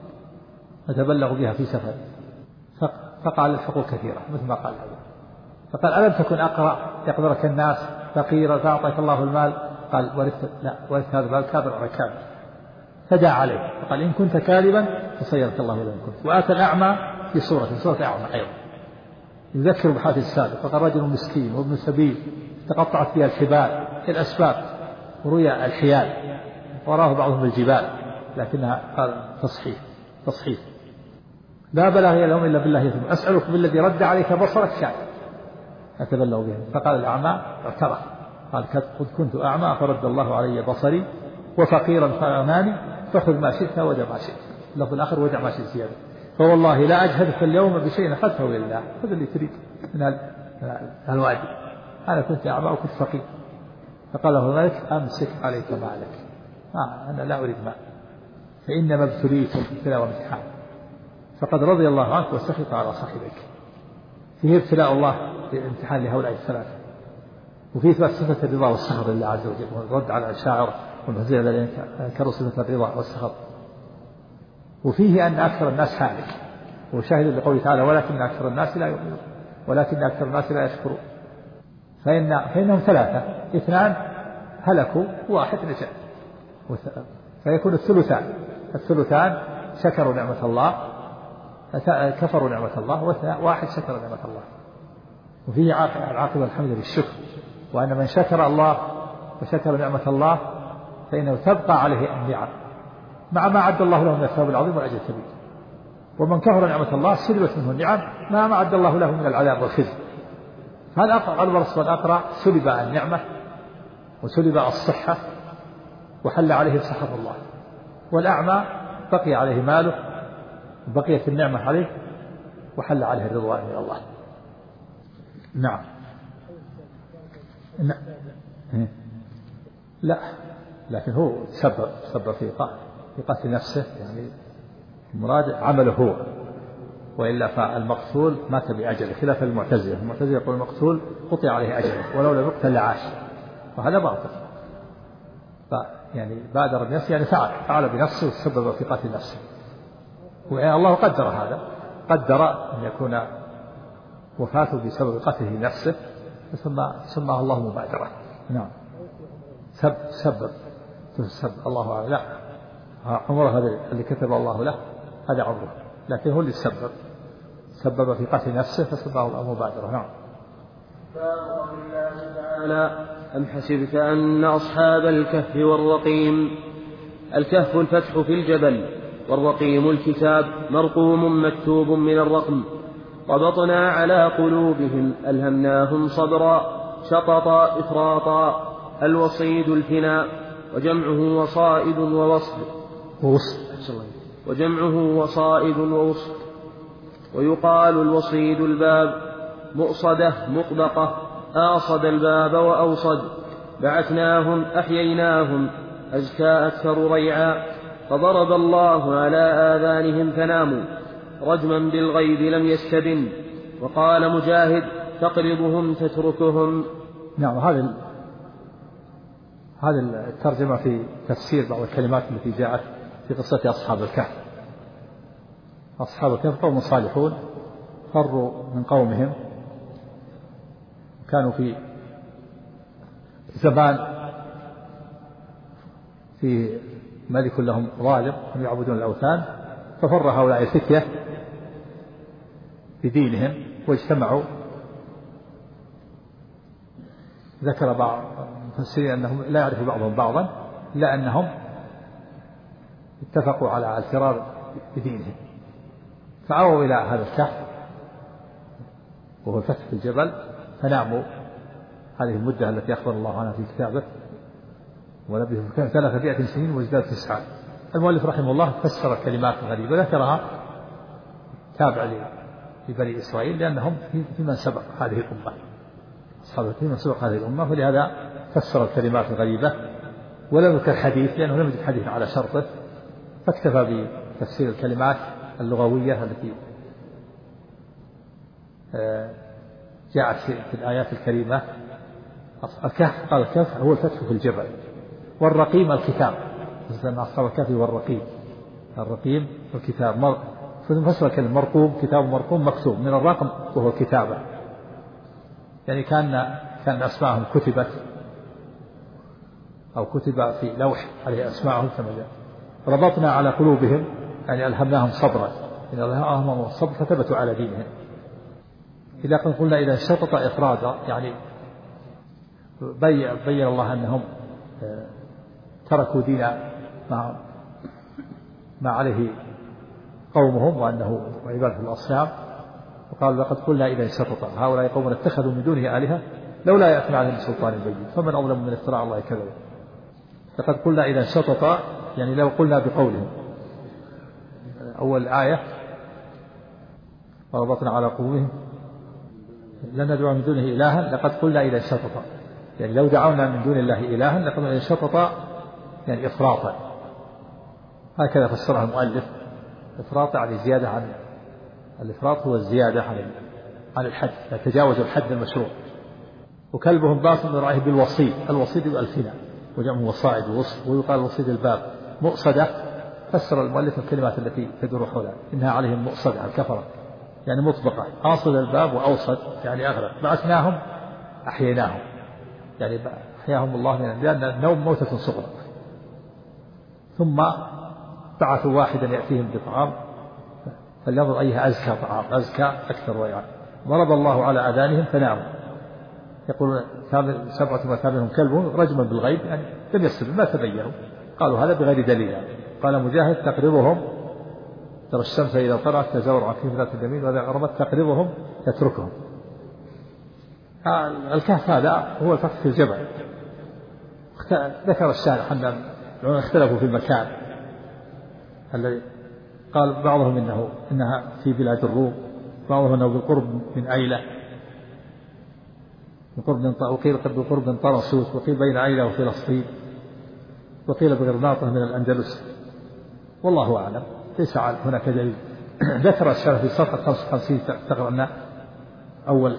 أتبلغ بها في سفر. فقال الحقوق كثيرة مثل ما قال الأول. فقال ألم تكن أقرع يقدرك الناس فقيرا فأعطاك الله المال؟ قال ورثت هذا المال كابر على كابر. فدعا عليه فقال إن كنت كاذبا فصيرك الله إذا كنت. وآتى الأعمى في صورة أعمى أيضا يذكر بحالته السابق، فقال رجل مسكين وابن سبيل تقطعت فيها الحبال الأسباب، وروي الحيال وراه بعضهم الجبال، لكنها قال تصحيح. لا بلغ اليوم إلا بالله ثم أسألك بالذي رد عليك بصرك شاء أتبلغ به. فقال الأعمى اعترف، قال قد كنت أعمى فرد الله علي بصري، وفقيرا فأغناني، فخذ ما شئت ودع ما شئت. اللفظ الآخر ودع ما شئت زيادة. فوالله لا أجهدك اليوم بشيء أخذته لله، خذ اللي تريد من الوادي، أنا كنت أعمى وكنت فقير. فقال له الملك أمسك عليك مالك، أنا لا أريد مال، فإنما ابتليتم ابتلاء وامتحان، فقد رضي الله عنك وسخط على صاحبك. فيه ابتلاء الله بامتحان لهؤلاء الثلاثة، وفيه إثبات صفة الرضا والسخط لله عز وجل، والرد على الشاعر والمهزئة الذين أنكروا صفة الرضا والسخط. وفيه أن أكثر الناس هالك، وشاهد لقوله تعالى ولكن أكثر الناس لا يؤمنون، ولكن أكثر الناس لا يشكرون. فإنهم ثلاثة، اثنان هلكوا واحد نجا، فيكون الثلثان شكروا نعمة الله كفروا نعمة الله، واحد شكر نعمة الله. وفيه العاقبة الحمد بالشكر، وأن من شكر الله وشكر نعمة الله فإنه تبقى عليه النعم مع ما عد الله له من الثواب العظيم والأجر الكبير. ومن كفر نعمة الله سلبت منه النعم ما عد الله له من العذاب والخزي. هذا الرسول الأقرع سلب النعمة وسلب الصحة وحل عليه سخط الله، والأعمى بقي عليه ماله وبقيت النعمة عليه وحل عليه الرضوان من الله. نعم. لا، لكن هو سبب في قتل نفسه، يعني المراد عمله هو، وإلا فالمقتول مات بأجله، خلاف المعتزلة. المعتزلة يقول المقتول قطع عليه أجله ولو لم يقتل لعاش، وهذا باطل. يعني بادر بنفسه، يعني فعل بنفسه وتسبب في قتل نفسه، ويعني الله قدر هذا، قدر أن يكون وفاته بسبب قتله نفسه، سماه الله مبادرة. نعم. سبب الله أعلم. لا، عمره هذا اللي كتب الله له، هذا عمره، لكن هو اللي سبب في قتل نفسه فسماه الله مبادرة. نعم. فقال الله تعالى: أم حسبت أن أصحاب الكهف والرقيم، الكهف الفتح في الجبل، والرقيم الكتاب مرقوم مكتوب من الرقم، ربطنا على قلوبهم ألهمناهم صبرا، شططا إفراطا، الوصيد الفناء، وجمعه وصائد ووصد، ويقال الوصيد الباب، مؤصدة مطبقة، آصد الباب وأوصد، بعثناهم أحييناهم، أزكى أكثر ريعا، فضرب الله على آذانهم فناموا، رجما بالغيب لم يستبن. وقال مجاهد: تقرضهم تتركهم. نعم. هذه الترجمة في تفسير بعض الكلمات التي جاءت في قصة أصحاب الكهف. أصحاب الكهف قوم صالحون فروا من قومهم، كانوا في زمان في ملك لهم ظالم هم يعبدون الأوثان، ففر هؤلاء الفتية بدينهم واجتمعوا. ذكر بعض المفسرين أنهم لا يعرف بعضهم بعضا، إلا أنهم اتفقوا على الفرار بدينهم، فأووا إلى هذا الكهف وهو الفتح في الجبل، فناموا هذه المدة التي أخبر الله عنها في كتابه، ولبثوا 300 سنين وازداد 9. المؤلف رحمه الله فسر الكلمات الغريبة، ذكرها تابع لبني إسرائيل لأنهم في من سبق هذه الأمة، أصحاب في من سبق هذه الأمة، فلهذا فسر الكلمات الغريبة ولم يذكر حديث لأنه لم يجد حديث على شرطه، فاكتفى بتفسير الكلمات اللغوية التي جاءت في الآيات الكريمة. الكهف قال الكهف هو الفتح في الجبل، والرقيم الكتاب، مثل أصحاب الكهف والرقيم، الرقيم والكتاب. فسر الكلمة مرقوم، كتاب مرقوم مكتوب من الرقم وهو الكتابة، يعني كان أسماءهم كتبت أو كتب في لوح عليه أسماءهم كما جاء. ربطنا على قلوبهم يعني ألهمناهم صبرا، إن ألهمهم الصبر فثبتوا على دينهم. إذا قلنا إذا شطط إفرادا، يعني بين الله أنهم تركوا دين ما عليه قومهم وأنه عبادة الأصنام، وقال لقد قلنا إذا شطط هؤلاء قوم اتخذوا من دونه آلهة لولا يأتون عليهم سلطان بين فمن أظلم من افتراء الله كذبا. لقد قلنا إذا شطط يعني لو قلنا بقولهم. أول آية وربطنا على قلوبهم لن ندعو من دونه إلها لقد قلنا إذا شطط، يعني لو دعونا من دون الله إلها لقد قلنا إذا شطط يعني إفراطا، هكذا فسرها المؤلف. إفراط يعني زيادة عن الإفراط، هو الزيادة عن الحد، يتجاوز الحد المشروع. وكلبهم باطن ذراعيه بالوصيد، الوصيد الفناء وجمعه وصائد ويقال وصيد الباب. مؤصدة فسر المؤلف الكلمات التي تدور حولها إنها عليهم مؤصدة الكفرة، يعني مطبقة. آصد الباب وأوصد يعني أغرق. بعثناهم أحييناهم، يعني أحياهم الله لأن النوم موتة صغرى. ثم بعثوا واحدا يأتيهم بطعام فلينظر أيها أزكى طعام أزكى أكثر ويعلم. ضرب الله على آذانهم فناموا. يقول 7 وثامنهم كلبهم رجما بالغيب، يعني لم يسلموا ما تبينوا، قالوا هذا بغير دليل. قال مجاهد تقرضهم، ترى الشمس إذا طلعت تزور عن كيف ذات اليمين وإذا غربت تقرضهم تتركهم. الكهف هذا هو الفتح في الجبل. ذكر الشارح أن العلماء اختلفوا في المكان الذي قال بعضهم إنها في بلاد الروم، بعضهم أنه بالقرب من أيلة، وقيل بالقرب من طرسوس، وقيل بين أيلة وفلسطين، وقيل بغرناطة من الأندلس، والله أعلم ليس هناك دليل. ذكر الشارح في صفحة 55 تقرأ أول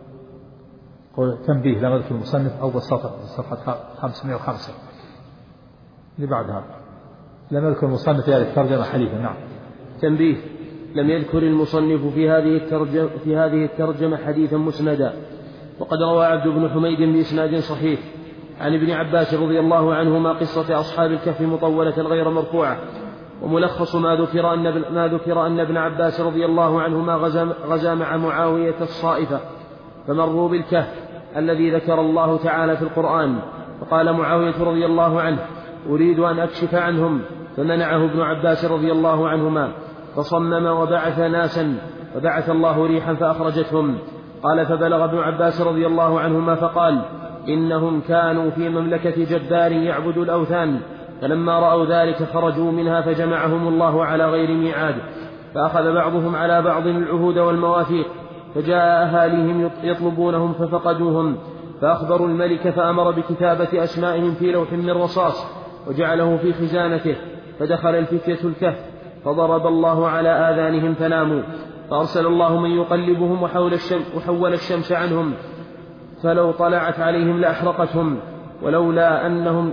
تنبيه لم يذكر المصنف أول سطر صفحة 505 اللي بعدها لم يذكر المصنف في هذه الترجمة حديثا. نعم. تنبيه: لم يذكر المصنف في هذه الترجمة حديثا مسندا، وقد روى عبد بن حميد بإسناد صحيح عن ابن عباس رضي الله عنهما قصة أصحاب الكهف مطولة غير مرفوعة. وملخص ما ذكر أن ابن عباس رضي الله عنهما غزا مع معاوية الصائفة، فمروا بالكهف الذي ذكر الله تعالى في القرآن، فقال معاوية رضي الله عنه: أريد أن أكشف عنهم، فمنعه ابن عباس رضي الله عنهما، فصمم وبعث ناسا، فبعث الله ريحا فأخرجتهم. قال: فبلغ ابن عباس رضي الله عنهما فقال: إنهم كانوا في مملكة جبار يعبد الأوثان، فلما رأوا ذلك خرجوا منها فجمعهم الله على غير ميعاد، فأخذ بعضهم على بعض العهود والمواثيق، فجاء أهاليهم يطلبونهم ففقدوهم، فأخبروا الملك فأمر بكتابة أسمائهم في لوح من رصاص وجعله في خزانته، فدخل الفتية الكهف فضرب الله على آذانهم فناموا، فأرسل الله من يقلبهم وحول الشمس عنهم، فلو طلعت عليهم لأحرقتهم، ولولا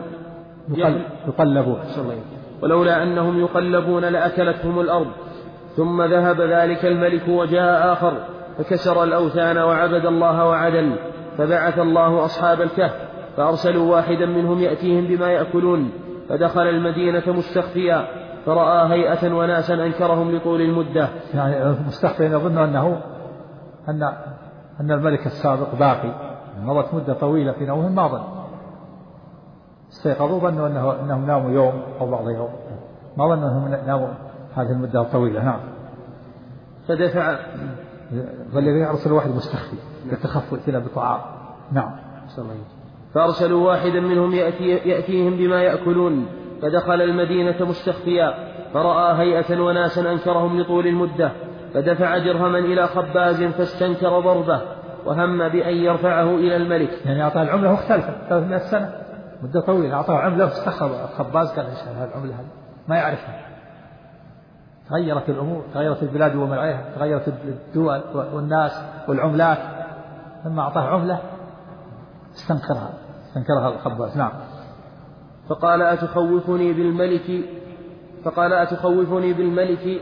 أنهم يقلبون لأكلتهم الأرض. ثم ذهب ذلك الملك وجاء آخر فكسر الأوثان وعبد الله وعدل، فبعث الله أصحاب الكهف فأرسلوا واحدا منهم يأتيهم بما يأكلون، فدخل المدينة مستخفيا فرأى هيئة وناسا أنكرهم لطول المدة. يعني مستخفيا يظن أن الملك السابق باقي، مضت مدة طويلة في نومهم، ما ظن، استيقظوا ظنوا أنهم ناموا يوم أو بعض يوم، ما ظنوا أنهم ناموا هذه المدة الطويلة. نعم. فدفع والذي أرسل واحد مستخفي يتخفى فينا بطعام. نعم. فأرسلوا واحدا منهم يأتيهم بما يأكلون، فدخل المدينة مستخفيا فرأى هيئة وناسا أنكرهم لطول المدة، فدفع درهما إلى خباز فاستنكر ضربه، وهم بأن يرفعه إلى الملك. يعني أعطاه العملة مختلفة 300 سنة، مدة طويلة، أعطاه عملة واستخف الخباز قال إيش العملة هذه ما يعرفها. تغيرت الأمور، تغيرت البلاد ومرعيها، تغيرت الدول والناس والعملات، لما أعطاه عملة استنكرها الخباز. نعم. فقال: أتخوفني بالملك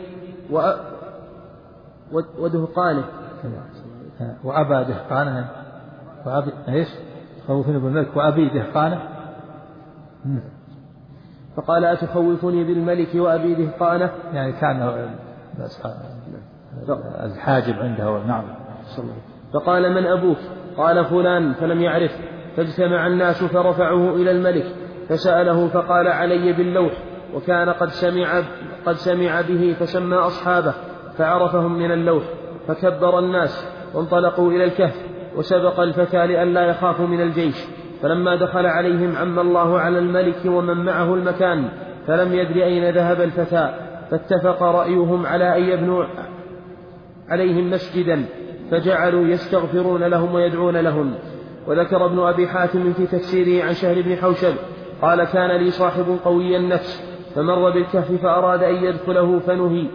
ودهقانه وأبا دهقانه وأبي إيش؟ تخوفني بالملك وأبي دهقانه. فقال: أتخوفني بالملك وأبي دهقانه، يعني كان الحاجب عنده. نعم. فقال: من أبوك؟ قال: فلان، فلم يعرف. فاجتمع الناس فرفعوه إلى الملك فسأله، فقال: علي باللوح. وكان قد سمع به فسمى أصحابه فعرفهم من اللوح، فكبر الناس وانطلقوا إلى الكهف، وسبق الفتى لئلا يخافوا من الجيش. فلما دخل عليهم عم الله على الملك ومن معه المكان، فلم يدر أين ذهب الفتى، فاتفق رأيهم على أن يبنوا عليهم مسجدا، فجعلوا يستغفرون لهم ويدعون لهم. وذكر ابن أبي حاتم في تفسيره عن شهر بن حوشب قال: كان لي صاحب قوي النفس، فمر بالكهف فأراد أن يدخله فنهي،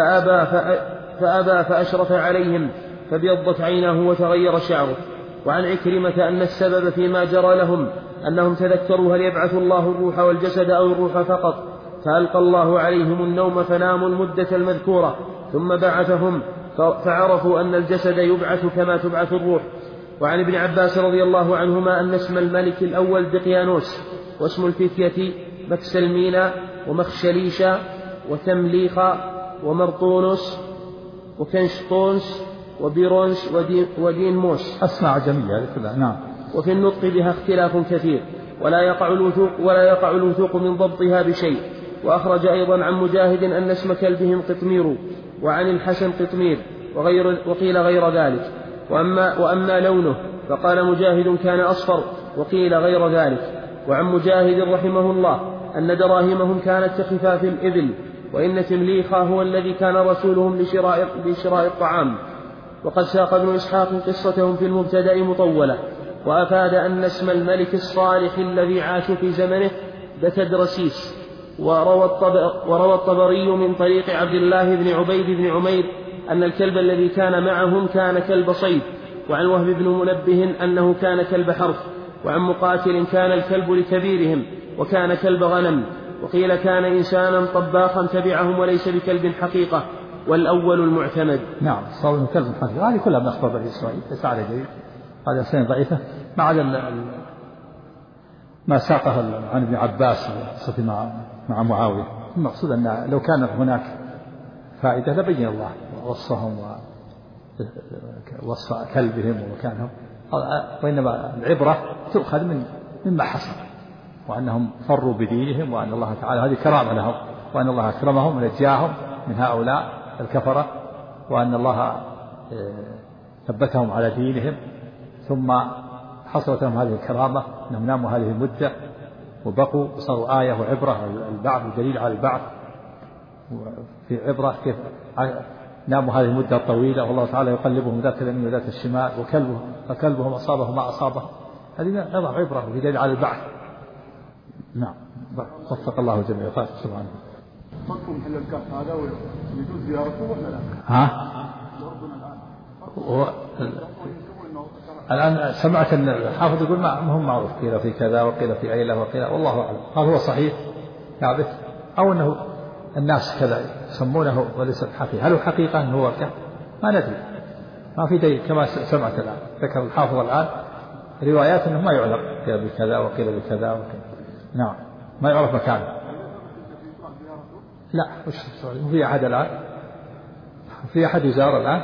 فأبى فأشرف عليهم، فابيضت عيناه وتغير شعره. وعن عكرمة أن السبب فيما جرى لهم أنهم تذكروا هل يبعث الله الروح والجسد أو الروح فقط، فألقى الله عليهم النوم فناموا المدة المذكورة، ثم بعثهم فعرفوا أن الجسد يبعث كما تبعث الروح. وعن ابن عباس رضي الله عنهما أن اسم الملك الأول دقيانوس، واسم الفتية مكسلمينا ومخشليشا وتمليخا ومرطونس وكنشطونس وبيرونس ودين موس. أسماء جميلة كلها. نعم. وفي النطق بها اختلاف كثير ولا يقع الوثوق من ضبطها بشيء. وأخرج أيضا عن مجاهد أن اسم كلبهم قطمير، وعن الحسن قطمير، وقيل غير ذلك. وأما لونه فقال مجاهد كان أصفر، وقيل غير ذلك. وعن مجاهد رحمه الله أن دراهمهم كانت كخفاف الإبل، وإن تمليخا هو الذي كان رسولهم لشراء الطعام. وقد ساق ابن إسحاق قصتهم في المبتدأ مطولة، وأفاد أن اسم الملك الصالح الذي عاش في زمنه بتدرسيس. وروى الطبري من طريق عبد الله بن عبيد بن عمير أن الكلب الذي كان معهم كان كلب صيد. وعن وهب بن منبه أنه كان كلب حرث. وعن مقاتل كان الكلب لكبيرهم وكان كلب غنم. وقيل كان إنسانا طباخا تبعهم وليس بكلب حقيقة، والأول المعتمد. نعم، صار كلب حقيقة. هذه كلها من أخبار بني إسرائيل، ليس على جيد. هذا سنة ضعيفة مع ما ساقه عن ابن عباس مع معاوية. المقصود أن لو كان هناك فائدة لبين الله ووصفهم ووصف كلبهم ومكانهم، وإنما العبرة تؤخذ مما حصل، وأنهم فروا بدينهم، وأن الله تعالى هذه كرامة لهم، وأن الله أكرمهم ونجاهم من هؤلاء الكفرة، وأن الله ثبتهم على دينهم، ثم حصلت لهم هذه الكرامة أنهم ناموا هذه المدة وبقوا وصاروا آية وعبرة البعض ودليل على البعض، وفي عبرة كيف ناموا هذه المدة الطويلة، والله تعالى يقلبهم ذات اليمين وذات الشمال وكلبهم أصابه ما أصابه. هذه عبرة وفي دليل على البعث. نعم، وفق الله الجميع. سبحانه. صدقوا محل الكهف هذا ويجوز زيارته ولا لا؟ الآن سمعت أن الحافظ يقول ما هم معروف، قيل في كذا وقيل في أيلة وقيل، والله أعلم هل هو صحيح ثابت أو أنه الناس كذا يسمونه وليس حقيقة. هل هو حقيقة أنه هو كذا؟ ما ندري، ما في دليل. كما سمعت الآن ذكر الحافظ الآن روايات أنه ما يعلم، قيل بكذا وقيل بكذا وكذا. نعم، ما يعرف مكانه. لا، وش في أحد الآن؟ في أحد يزار الآن؟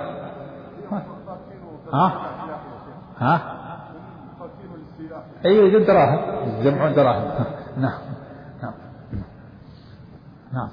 ها؟ أيوة، يجب دراهم، يجمعون دراهم. نعم نعم نعم.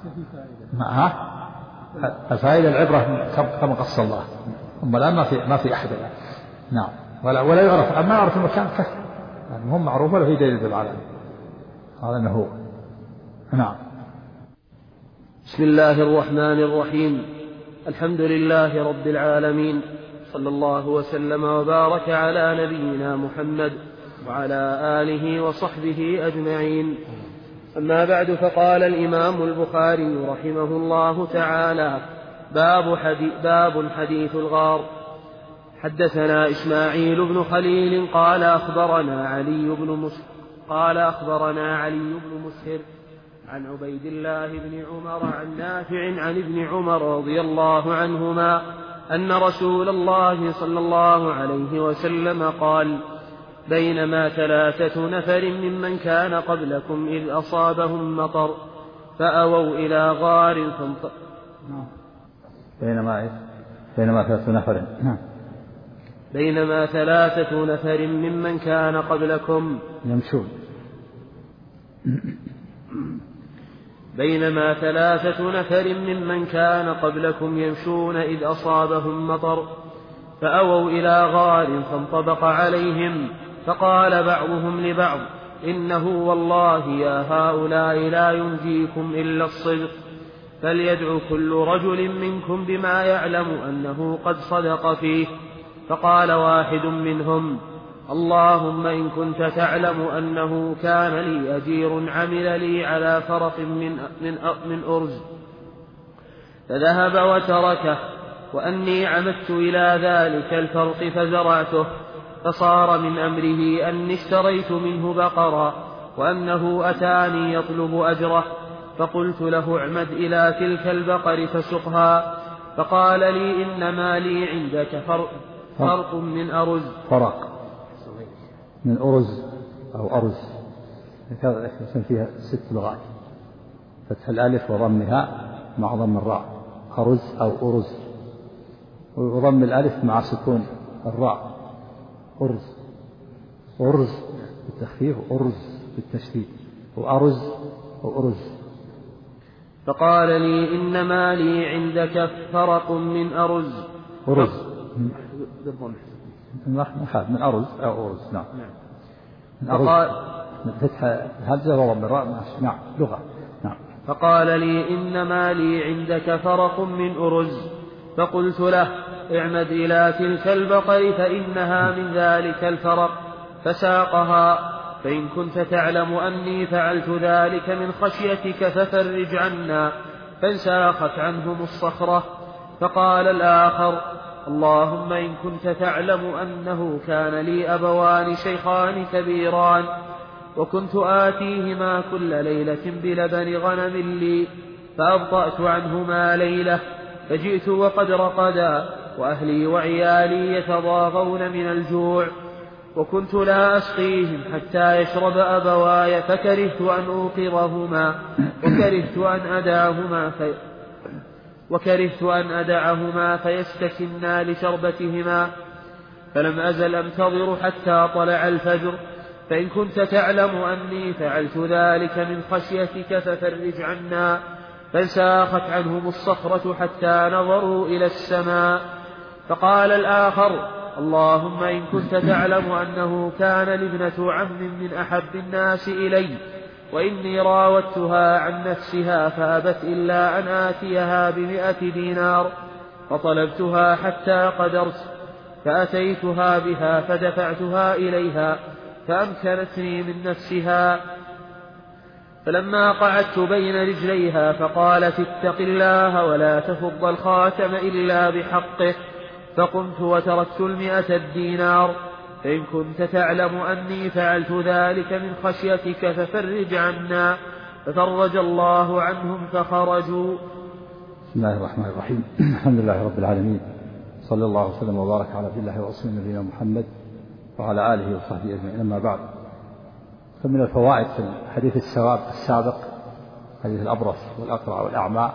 الفائدة العبرة كما قص الله. أما الآن ما في أحد الآن. نعم، ولا يعرف، ما يعرف المكان كيف، يعني هم معروف ولا في دليل بالعالم هذا أنه هو. نعم. بسم الله الرحمن الرحيم. الحمد لله رب العالمين، صلى الله وسلم وبارك على نبينا محمد وعلى آله وصحبه أجمعين. أما بعد، فقال الإمام البخاري رحمه الله تعالى: باب حديث الغار. حدثنا إسماعيل بن خليل قال أخبرنا علي بن مسهر عن عبيد الله بن عمر عن نافع عن ابن عمر رضي الله عنهما أن رسول الله صلى الله عليه وسلم قال: بينما 3 نفر ممن كان قبلكم إذ أصابهم مطر فأووا إلى غار بينما 3 نفر بينما 3 نفر ممن كان قبلكم يمشون بينما 3 نفر ممن كان قبلكم يمشون إذ أصابهم مطر فأووا إلى غار فانطبق عليهم، فقال بعضهم لبعض: إنه والله يا هؤلاء لا ينجيكم إلا الصدق، فليدعو كل رجل منكم بما يعلم أنه قد صدق فيه. فقال واحد منهم: اللهم إن كنت تعلم أنه كان لي أجير عمل لي على فرق من أرز فذهب وتركه، وأني عمدت إلى ذلك الفرق فزرعته، فصار من أمره أني اشتريت منه بقرا، وأنه أتاني يطلب أجره، فقلت له: اعمد إلى تلك البقر فسقها. فقال لي: إنما لي عندك فرق من أرز. فرق من أرز أو أرز، فيها 6 لغات: فتح الألف وضمها مع ضم الراء، أرز أو أرز. وضم الألف مع سكون الراء أرز، أرز بالتخفيف وأرز بالتشديد، وأرز وأرز. فقال لي إنما لي عندك فرق من أرز. أرز من أرز أو أرز. نعم من أرز فتح الهمزة وضم الراء. نعم لغة. نعم. فقال لي إنما لي عندك فرق من أرز. فقلت له اعمد إلى تلك البقر فإنها من ذلك الفرق، فساقها، فإن كنت تعلم أني فعلت ذلك من خشيتك ففرج عنا، فانساخت عنهم الصخرة. فقال الآخر اللهم إن كنت تعلم أنه كان لي أبوان شيخان كبيران، وكنت آتيهما كل ليلة بلبن غنم لي، فأبطأت عنهما ليلة، فجئت وقد رقدا وأهلي وعيالي يتضاغون من الجوع، وكنت لا أسقيهم حتى يشرب أبواي، فكرهت أن أوقظهما وكرهت أن أدعهما فيستكنا لشربتهما، فلم أزل أنتظر حتى طلع الفجر، فإن كنت تعلم أني فعلت ذلك من خشيتك ففرج عنا. فانساخت عنهم الصخرة حتى نظروا إلى السماء. فقال الآخر اللهم إن كنت تعلم أنه كان لابنة عم من أحب الناس إلي، وإني راودتها عن نفسها فأبت إلا أن آتيها ب100 دينار، فطلبتها حتى قدرت، فأتيتها بها فدفعتها إليها فأمكنتني من نفسها، فلما قعدت بين رجليها فقالت اتق الله ولا تفض الخاتم إلا بحقه، فقمت وتركت 100 دينار. فإن كنت تعلم أني فعلت ذلك من خشيتك ففرج عنا، ففرج الله عنهم فخرجوا. بسم الله الرحمن الرحيم. الحمد لله رب العالمين، صلى الله وسلم وبارك على عبد الله ورسوله نبينا محمد وعلى آله وصحبه أجمعين. أما بعد، فمن الفوائد في الحديث السابق حديث الأبرص والأقرع والأعمى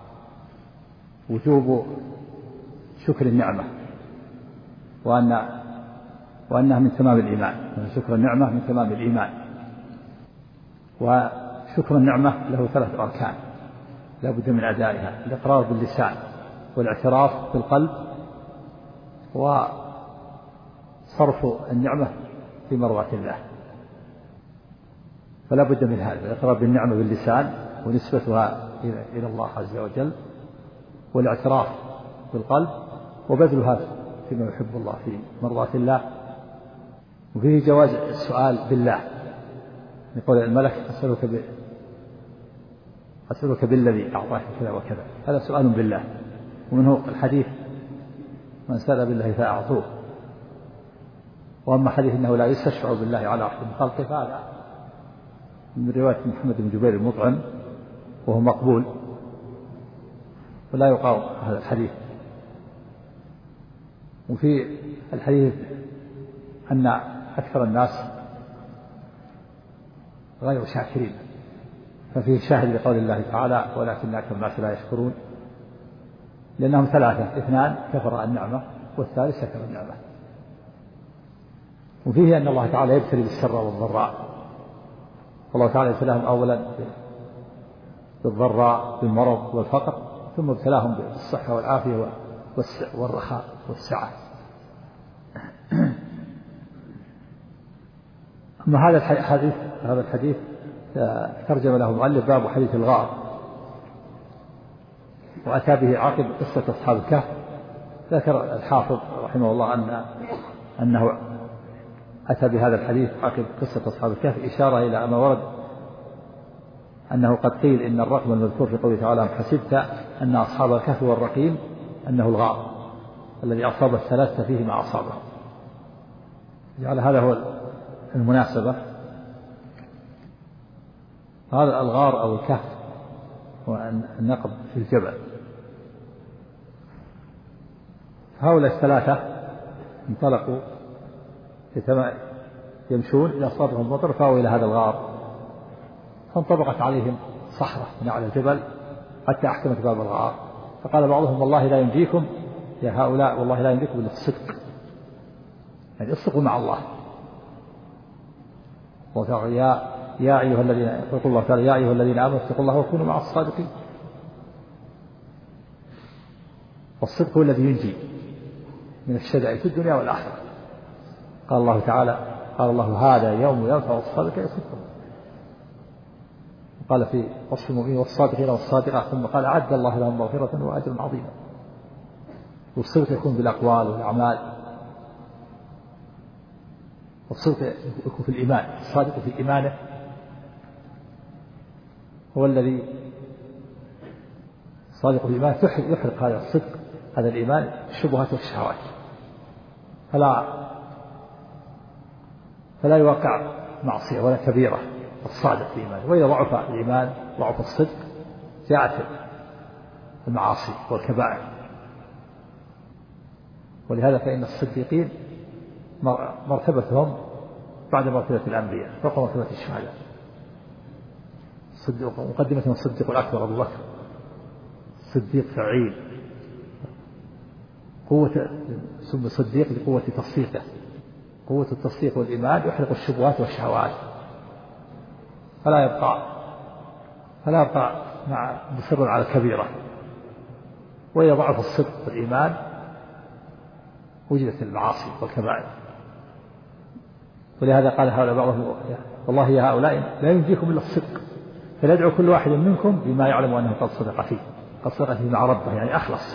وجوب شكر النعمة، وأنها من تمام الإيمان، شكر النعمة من تمام الإيمان. وشكر النعمة له 3 أركان لا بد من أدائها: الإقرار باللسان، والاعتراف بالقلب، وصرف النعمة في مرضاة الله. فلا بد من هذا: الإقرار بالنعمة باللسان ونسبتها إلى الله عز وجل، والاعتراف بالقلب، وبذلها فيما يحب الله في مرضاة الله. وفيه جواز السؤال بالله، يقول الملك أسألك بالذي أعطاك كذا وكذا، هذا سؤال بالله. ومنه الحديث من سأل بالله فأعطوه. وأما حديث أنه لا يستشفع بالله على أحد من خلقه فهذا من رواية محمد بن جبير المطعم وهو مقبول، ولا يقاوم هذا الحديث. وفي الحديث أن أكثر الناس غير شاكرين، ففيه شاهد لقول الله تعالى ولكن أكثر الناس لا يشكرون، لأنهم 3: 2 كفر النعمة، والثالث شكر النعمة. وفيه أن الله تعالى يبتلي بالسراء والضراء، والله تعالى ابتلاهم أولا بالضراء بالمرض والفقر، ثم ابتلاهم بالصحة والعافية والرخاء والسعة. أما هذا الحديث ترجم له المؤلف باب حديث الغار، وأتى به عقب قصة أصحاب الكهف. ذكر الحافظ رحمه الله أنه أتى بهذا الحديث عقب قصة أصحاب الكهف إشارة إلى ما ورد أنه قد قيل إن الرقم المذكور في قوله تعالى حسبت أن أصحاب الكهف والرقيم أنه الغار الذي أصاب الثلاثة فيه ما أصابه. يعني هذا هو المناسبة. هذا الغار أو الكهف هو النقب في الجبل. هؤلاء الثلاثة انطلقوا يمشون إلى صدرهم المطر، فأووا إلى هذا الغار، فانطبقت عليهم صخرة من على الجبل حتى أحكمت باب الغار. فقال بعضهم والله لا ينجيكم يا هؤلاء والله لا يملكوا إلا الصدق، يعني الصدق مع الله. يا أيها الذين، يقول الله تعالى يا أيها الذين آمنوا اتقوا الله وكونوا مع الصادقين. والصدق هو الذي ينجي من الشدائد في الدنيا والآخرة. قال الله تعالى قال الله هذا يوم ينفع الصادقين صدقهم. قال في وصف المؤمنين والصادقين والصادقات ثم قال أعد الله لهم مغفرة وأجرا عظيما. والصدق يكون بالأقوال والأعمال، والصدق يكون في الإيمان. الصادق في إيمانه هو الذي الصادق في إيمانه يحرق هذا الصدق هذا الإيمان الشبهات والشهوات، فلا يوقع معصية ولا كبيرة الصادق في إيمانه. وإذا ضعف الإيمان ضعف الصدق جاءت المعاصي والكبائر. ولهذا فإن الصديقين مرتبتهم بعد مرتبة الأنبياء فوق مرتبة الشهداء. مقدمة الصديق الأكبر أبو بكر، صديق فعيل، قوة ثم صديق لقوة تصديقه. قوة التصديق والإيمان يحرق الشبهات والشهوات، فلا يبقى مصر على الكبيرة. وإذا ضعف الصدق والإيمان وجدت المعاصي والكبائر. ولهذا قال هؤلاء بعضهم والله يا هؤلاء لا ينجيكم إلا الصدق، فليدعو كل واحد منكم بما يعلم أنه قد صدق فيه، قد صدق فيه مع ربه، يعني أخلص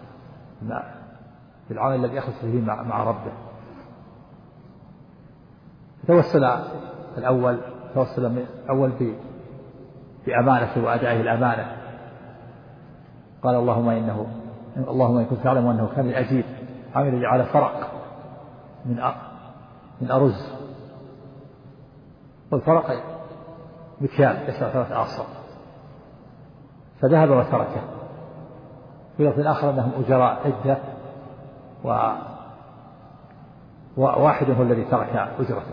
بالعمل الذي يخلص فيه مع ربه. توسل الأول بأمانته وأدائه الأمانة. قال اللهم إن كنت تعلم أنه كان الأجير عمل على فرق من أرز، والفرق مكيال يسع 3 أعصار، فذهب وتركه. في لفظ آخر أنهم أجراء عدة وواحد هو الذي ترك أجرته.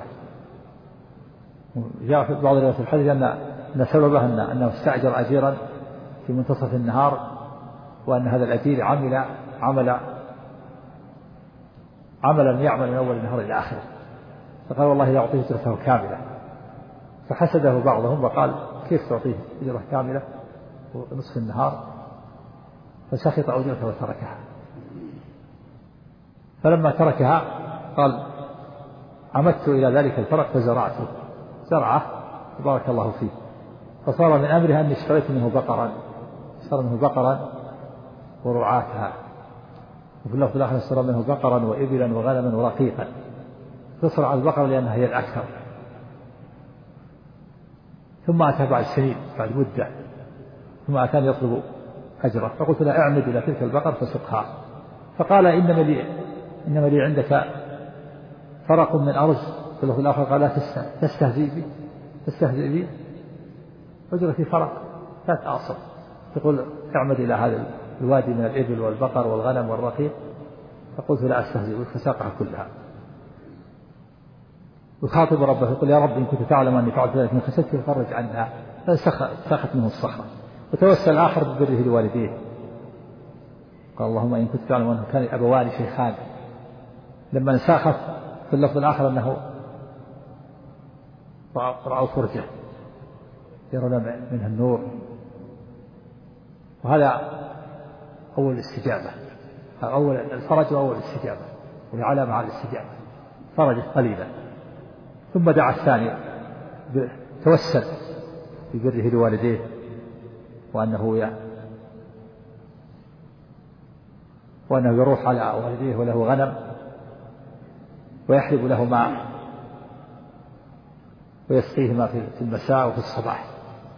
جاء في بعض روايات الحديث أن سببه أنه استأجر أجيرا في منتصف النهار، وأن هذا الأجير عملا يعمل من أول النهار إلى آخره، فقال والله لا أعطيه أجرته كاملة. فحسده بعضهم وقال كيف تعطيه أجرة كاملة ونصف النهار؟ فسخط أجرته وتركها. فلما تركها قال عمدت إلى ذلك الفرق فزرعته، زرعه وبارك الله فيه، فصار من أمرها أني اشتريت منه بقرا ورعاتها. وفي اللفظ الآخر اشترى منه بقرا وإبلا وغنما ورقيقا. تصرع البقر لأنها هي الأكثر. ثم أتى بعد سنين بعد مدة ثم أتاني يطلب أجره، فقلت له اعمد إلى تلك البقر فسقها. فقال إنما لي عندك فرق من أرز. في اللفظ الآخر قال لا تستهزئ بي أجرتي فرق 3 أعصر. تقول اعمد إلى هذا الوادي من الإبل والبقر والغنم والرقيق. فقلت لا أستهزئ بك، فساقها كلها. يخاطب ربه يقول يا رب إن كنت تعلم أني فعلت ذلك من خسرتي ففرج عنها، فساخت منه الصخرة. وتوسل الآخر ببره لوالديه، قال اللهم إن كنت تعلم أنه كان أبوان شيخان. لما انساخت في اللفظ الآخر أنه رأوا فرجة يرون منها النور. وهذا أول الاستجابة، أول الفرج وأول الاستجابة، وهي علامة على الاستجابة. فرجت قليلا ثم دعا الثاني توسل ببره لوالديه وأنه يروح على والديه وله غنم ويحلب له ماء ويسقيهما في المساء وفي الصباح.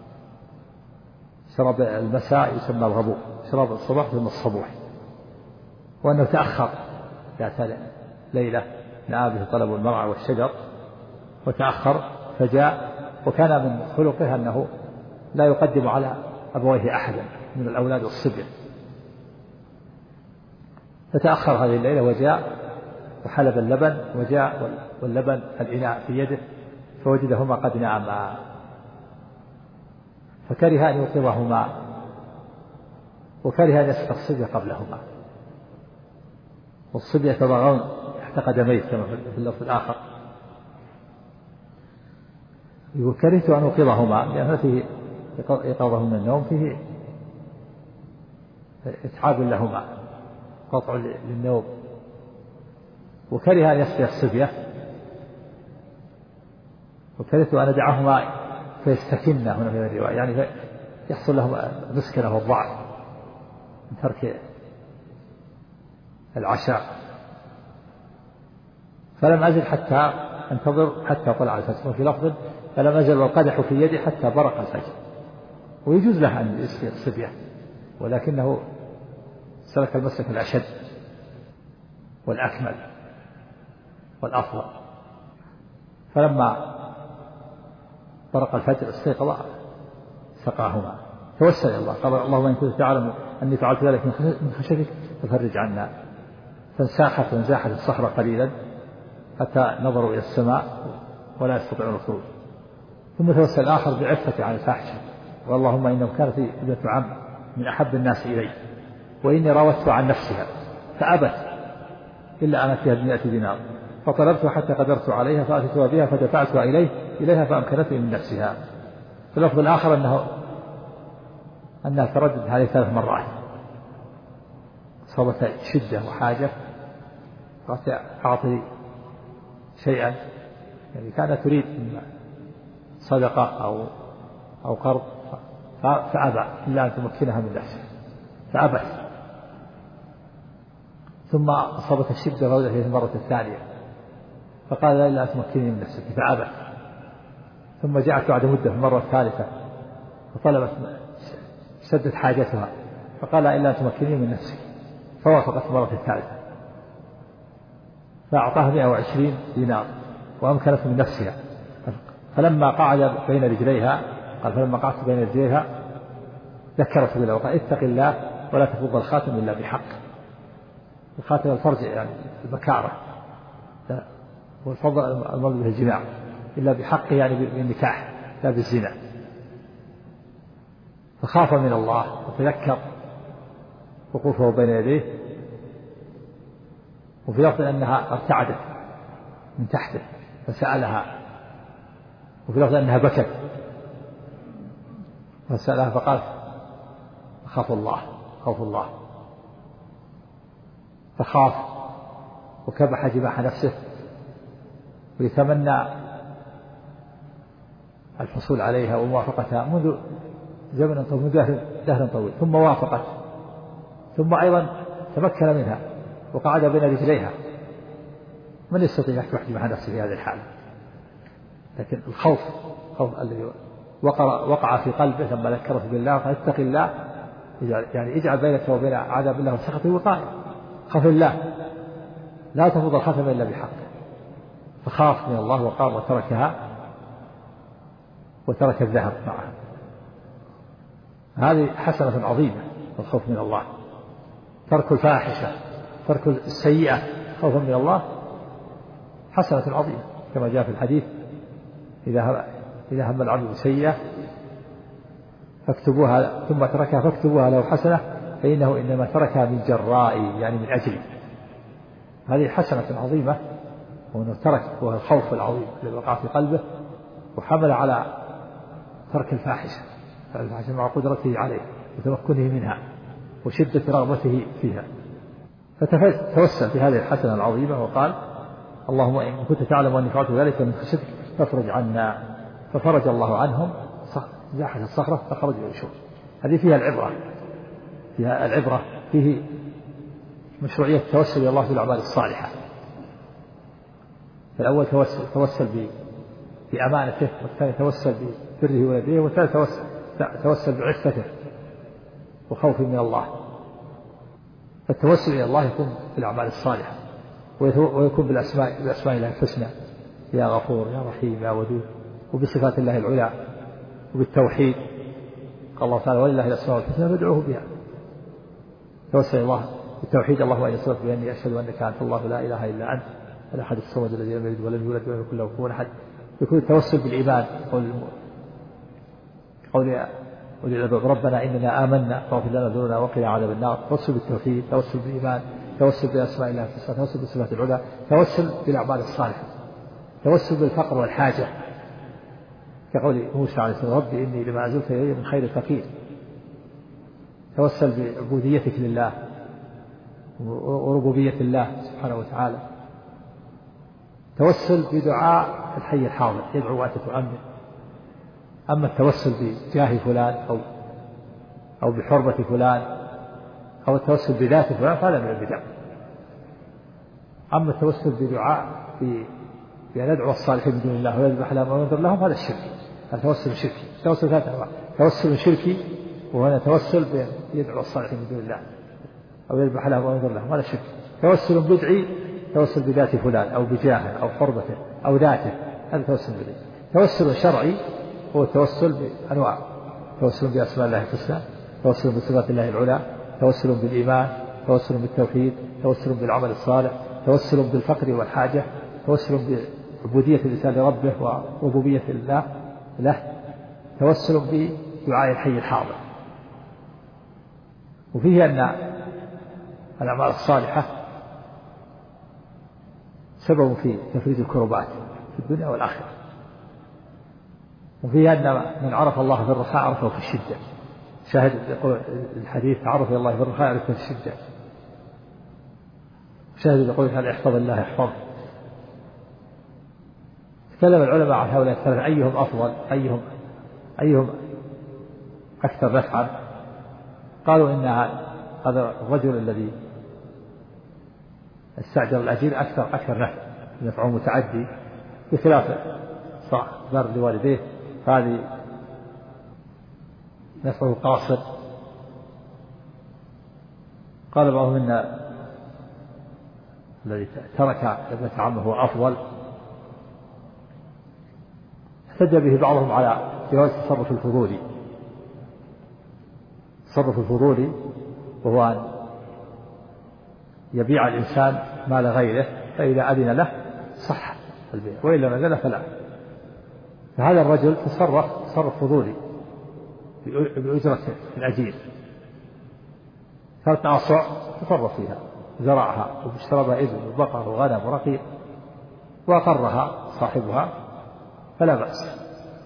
شراب المساء يسمى الغبوء، شراب الصباح يسمى الصبوح. وأنه تأخر ذات ليلة نأى به طلب المرعى والشجر وتأخر فجاء. وكان من خلقه أنه لا يقدم على أبويه أحدا من الأولاد والصبيان. فتأخر هذه الليلة وجاء وحلب اللبن، وجاء واللبن الإناء في يده فوجدهما قد ناما، فكره أن يوقظهما وكره أن يسقى الصبي قبلهما. والصبية يتضاغون تحت قدميه كما في اللفظ الآخر. يقول كرهت أن أوقظهما لأن فيه إيقاظه من النوم فيه إتعاب لهما قطع للنوم. وكره أن يسقي الصبية وكرهت أن أدعهما فيستكن هنا في الرواية يعني يحصل لهم مسكنة والضعف من ترك العشاء. فلم أزل حتى انتظر حتى طلع الفجر. وفي لفظ فلم أزل والقدح في يدي حتى برق الفجر. ويجوز له أن يسقي الصبية ولكنه سلك المسلك الأشد والأكمل والأفضل. فلما برق الفجر استيقظ سقاهما توسل إلى الله قال اللهم إن كنت تعلم أني فعلت ذلك من خشيتك ففرج عنا. فانساخت وانزاحت الصخرة قليلا حتى نظروا إلى السماء ولا يستطيعون الخروج. ثم توسل الآخر بعفة عن الفاحشة واللهم إنه كانت ابنة عم من أحب الناس إلي وإني راودت عن نفسها فأبت إلا أن أتيها ب100 دينار فطلبت حتى قدرت عليها فأتيتها بها فدفعتها إليها فأمكنتني من نفسها. في اللفظ الآخر أنها تردد هذه 3 مرات صابت شدة وحاجة قالت أعطني شيئا يعني كانت تريد صدقة أو قرض فأبى إلا أن تمكنها من نفسها فأبت. ثم أصابت الشدة في المرة الثانية فقال لا إلا أن تمكنني من نفسك فأبت. ثم جاءت بعد مدة في المرة الثالثة فطلبت شدت حاجتها فقال لا إلا أن تمكنني من نفسك فوافقت المرة الثالثة فأعطاها 120 دينار وأمكنته من نفسها. فلما قعد بين رجليها قال فلما قعدت بين رجليها ذكرت بالله وقال اتق الله ولا تفض الخاتم إلا بحق. الخاتم الفرج يعني البكارة والفضل المرض به الجماع إلا بحق يعني بالنكاح لا بالزنا. فخاف من الله وتذكر وقوفه بين يديه. وفي لفظ أنها ارتعدت من تحته فسألها. وفي لفظ أنها بكت فسألها فقالت أخاف الله فخاف وكبح جماح نفسه ويتمنى الحصول عليها وموافقتها منذ زمن طويل منذ دهر طويل. ثم وافقت ثم أيضا تمكن منها وقعد بين رجليها. من يستطيع أن يكبح جماح نفسه في هذه الحالة؟ لكن الخوف الذي وقع في قلبه لما ذكره بالله قال اتق الله يعني اجعل بينك وبين عذاب الله وسخطه وقاية. خاف الله لا تفض الخاتم إلا بحق. فخاف من الله وقام وتركها وترك الذهب معها. هذه حسنة عظيمة الخوف من الله. ترك الفاحشة ترك السيئة خوفا من الله حسنة عظيمة كما جاء في الحديث إذا هم العبد بسيئة فاكتبوها ثم تركها فاكتبوها له حسنة فإنه إنما تركها من جرائي يعني من أجلي. هذه حسنة عظيمة وأنه ترك وهو الخوف العظيم الذي وقع في قلبه وحمل على ترك الفاحشة مع قدرته عليه وتمكنه منها وشدة رغبته فيها. فتوسل في هذه الحسنة العظيمة وقال اللهم إن كنت تعلم أني فعلت ذلك من خشيتك فافرج عنا. ففرج الله عنهم زاحت الصخرة فخرجوا يمشون. هذه فيها العبرة فيه مشروعية التوسل إلى الله بالأعمال الصالحة. فالأول توسل بأمانته والثاني توسل ببره ونبيه والثالث توسل بعفته وخوفه من الله. فالتوسل إلى الله يكون بالأعمال الصالحة ويكون بأسماء الله الحسنى يا غفور يا رحيم يا ودود وبصفات الله العلى وبالتوحيد. قال الله تعالى ولله الأسماء الحسنى فادعوه بها. توسل الله بالتوحيد اللهم إني أسألك بأني أشهد أنك أنت الله لا إله إلا أنت الأحد الصمد الذي لم يلد ولم يولد ولم يكن له كفوا أحد. يكون التوسل بالإيمان قول ربنا إننا آمنا فاغفر لنا ذنوبنا وقنا عذاب النار. توسل بالتوحيد توسل بالإيمان توسل بأسماء الله الحسنى، توسل بصفات العلى، توسل بالأعمال الصالحة، توسل بالفقر والحاجة، كقول موسى عليه السلام ربي إني لما أزلت إلي من خير فقير. توسل بعبوديتك لله وربوبية الله سبحانه وتعالى. توسل بدعاء الحي الحاضر، يدعو وأنت تؤمن. أما التوسل بجاه فلان أو بحرمة فلان أو التوسل بذات فلان فهذا من البدع. أما التوسل بدعاء بأن ندعو الصالحين من دون الله ويذبح لهم وينذر لهم هذا الشرك، هذا توسل شركي. توسل ثلاثة أنواع: توسل شركي، وهنا توسل بأن يدعو الصالحين من دون الله أو يذبح لهم وينذر لهم هذا الشرك. توسل بدعي، توسل بذات فلان أو بجاهه أو حرمته أو ذاته، هذا توسل بدعي. توسل شرعي هو التوسل بأنواع: توسل بأسماء الله الحسنى، توسل بصفات الله العلى، توسل بالإيمان، توسل بالتوحيد، توسل بالعمل الصالح، توسل بالفقر والحاجة، توسل بعبودية الإنسان لربه وربوبية الله له، توسل بدعاء الحي الحاضر. وفيه أن الأعمال الصالحة سبب في تفريج الكربات في الدنيا والآخرة. وفيه أن من عرف الله في الرخاء عرفه في الشدة. شاهد الحديث: تعرف الله في الرخاء عرفه في الشدة. شاهد يقول: هل احفظ الله يحفظ. تكلم العلماء عن هؤلاء الثلاثة: أيهم أفضل، أيهم أكثر نفعا. قالوا إن هذا الرجل الذي استعجل الأجير أكثر نفعه متعدي، بخلاف بر لوالديه هذه نفعه قاصر. قال بعضهم إن الذي ترك ابنة عمه هو أفضل. احتج به بعضهم على جواز التصرف الفضولي. التصرف الفضولي وهو أن يبيع الإنسان مال غيره، فإذا أذن له صح البيع، وإن لم يأذن فلا. فهذا الرجل تصرف فضولي بأجرة الأجير. كانت أصع تصرف فيها، زرعها واشترى بها إبل وبقر وغنم ورقيق وأقرها صاحبها فلا بأس.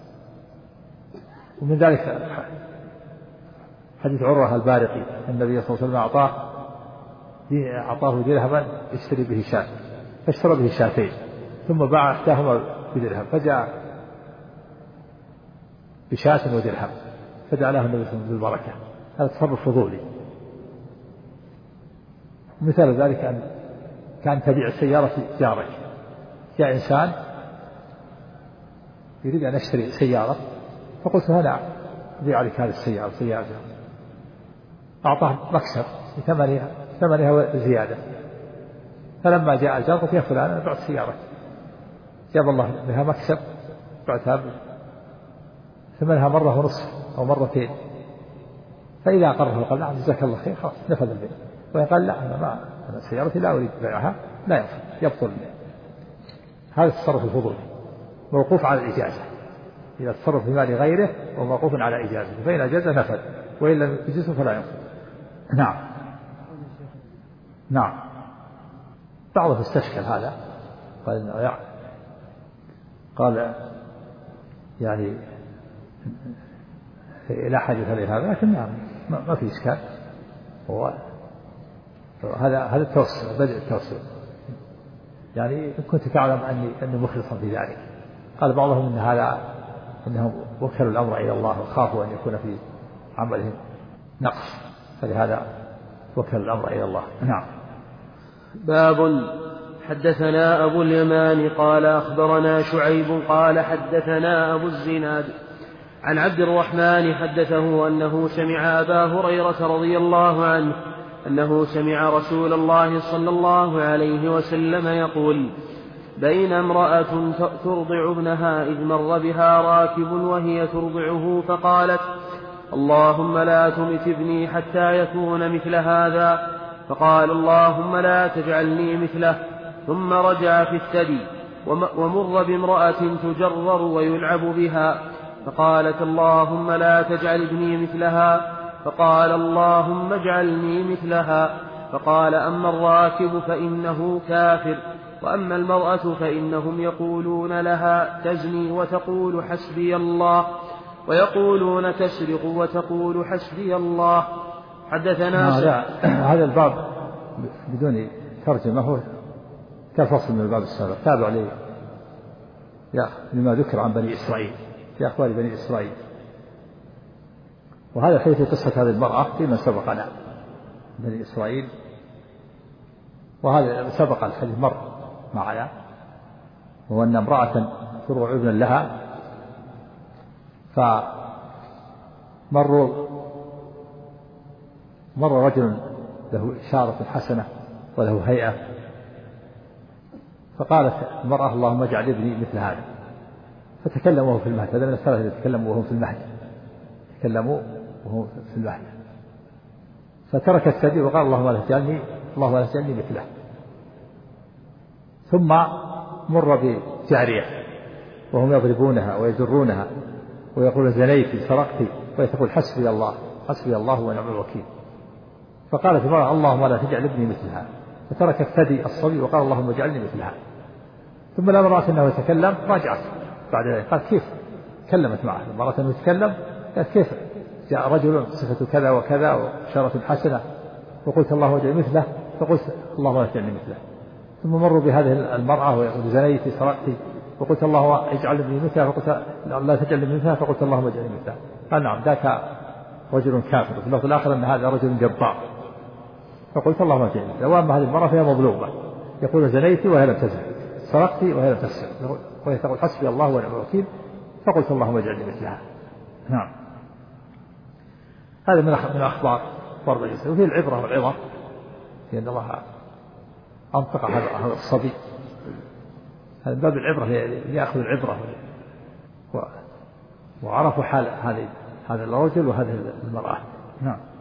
ومن ذلك حديث عروة البارقي: النبي صلى الله عليه وسلم أعطاه درهما يشتري به شاة، فاشترى به شاتين ثم باع إحداهما بدرهم، فجاء بشاة ودرهم فجعله النبي صلى الله عليه وسلم بالبركة. هذا تصرف فضولي. مثال ذلك أن كان تبيع السيارة في جارك، جاء إنسان يريد أن يشتري سيارة، فقلت له: نعم أبيع عليك هذه السيارة. أعطاه مكسب بثمنها زيادة. فلما جاء الجار قلت: يا فلان أنا بعت سيارة، جاب الله بها مكسب، بعتها ثمنها مرة ونصف أو مرتين. فإذا أقره قال: نعم جزاك الله خير، خلاص نفذ البيع. وإن قال: لا أنا سيارتي لا أريد بيعها، لا يبطل البيع. هذا التصرف الفضولي موقوف على الإجازة. إذا تصرف في مال غيره وموقوف على إجازته، فإن أجاز نفذ، وإن لم يجزه فلا ينفذ. نعم بعضهم استشكل هذا، قال يعني لا حاجة لهذا، لكن ما في إشكال. هذا التوسل، بدء التوسل، يعني إن كنت تعلم أني مخلصا في ذلك. قال بعضهم إنهم وكلوا الأمر إلى الله وخافوا أن يكون في عملهم نقص، فلهذا وكلوا الأمر إلى الله. نعم. باب. حدثنا أبو اليمان قال أخبرنا شعيب قال حدثنا أبو الزناد عن عبد الرحمن حدثه أنه سمع أبا هريرة رضي الله عنه أنه سمع رسول الله صلى الله عليه وسلم يقول: بين امرأة ترضع ابنها إذ مر بها راكب وهي ترضعه فقالت: اللهم لا تمت ابني حتى يكون مثل هذا، فقال: اللهم لا تجعلني مثله. ثم رجع في الثدي ومر بامرأة تجرر ويلعب بها، فقالت: اللهم لا تجعل ابني مثلها، فقال: اللهم اجعلني مثلها. فقال: أما الراكب فإنه كافر، وأما المرأة فإنهم يقولون لها تزني وتقول حسبي الله، ويقولون تسرق وتقول حسبي الله. حدثنا هذا الباب بدون ترجمة هو كفصل من الباب السابق تابع لي لما ذكر عن بني إسرائيل في أخبار بني إسرائيل. وهذا الحديث في قصة هذه المرأة فيما سبقنا بني إسرائيل، وهذا سبق الحديث مر معنا، وهو أن امرأة تروع ابنا لها مر رجل له إشارة حسنة وله هيئة، فقالت المرأة: اللهم اجعل ابني مثل هذا. فتكلم وهو في المهد، هذا من الثلاثة يتكلموا وهم في المهد، تكلموا وهو في المهد، فترك الثدي وقال: اللهم لا تجعلني مثله. ثم مر بجارية وهم يضربونها ويجرونها ويقول: زنيت سرقت، ويقول: حسبي الله ونعم الوكيل. فقالت المرأة: اللهم لا تجعل ابني مثلها، فترك الثدي الصبي وقال: اللهم اجعلني مثلها. ثم لما رأت أنه يتكلم راجعت بعد ذلك، قالت: كيف كلمت معه؟ لما رأت أنه يتكلم قالت: كيف جاء رجل صفة كذا وكذا وشارة حسنة وقلت اللهم اجعل مثله، فقلت اللهم لا تجعلني مثله. ثم مروا بهذه المرأة ويقول: زنيت سرقت، وقلت اللهم اجعلني مثلها، فقلت لا تجعلني مثلها، فقلت اللهم اجعلني مثلها. قال: نعم ذاك رجل كافر. وفي اللفظ الآخر أن هذا رجل جبار، فقلت اللهم اجعلني مثلها. وأما هذه المرأة فهي مظلومة، يقول: زنيت وهي لم تزن، سرقت وهي لم تسرق، وهي تقول: حسبي الله ونعم الوكيل، فقلت اللهم اجعلني مثلها. نعم. هذا من أخبار ضرب الجسد. وفيه العبرة والعظة في أن الله أنطق هذا الصبي، هذا باب العبرة يأخذ العبرة، وعرفوا حال هذا الرجل وهذه المرأة. نعم.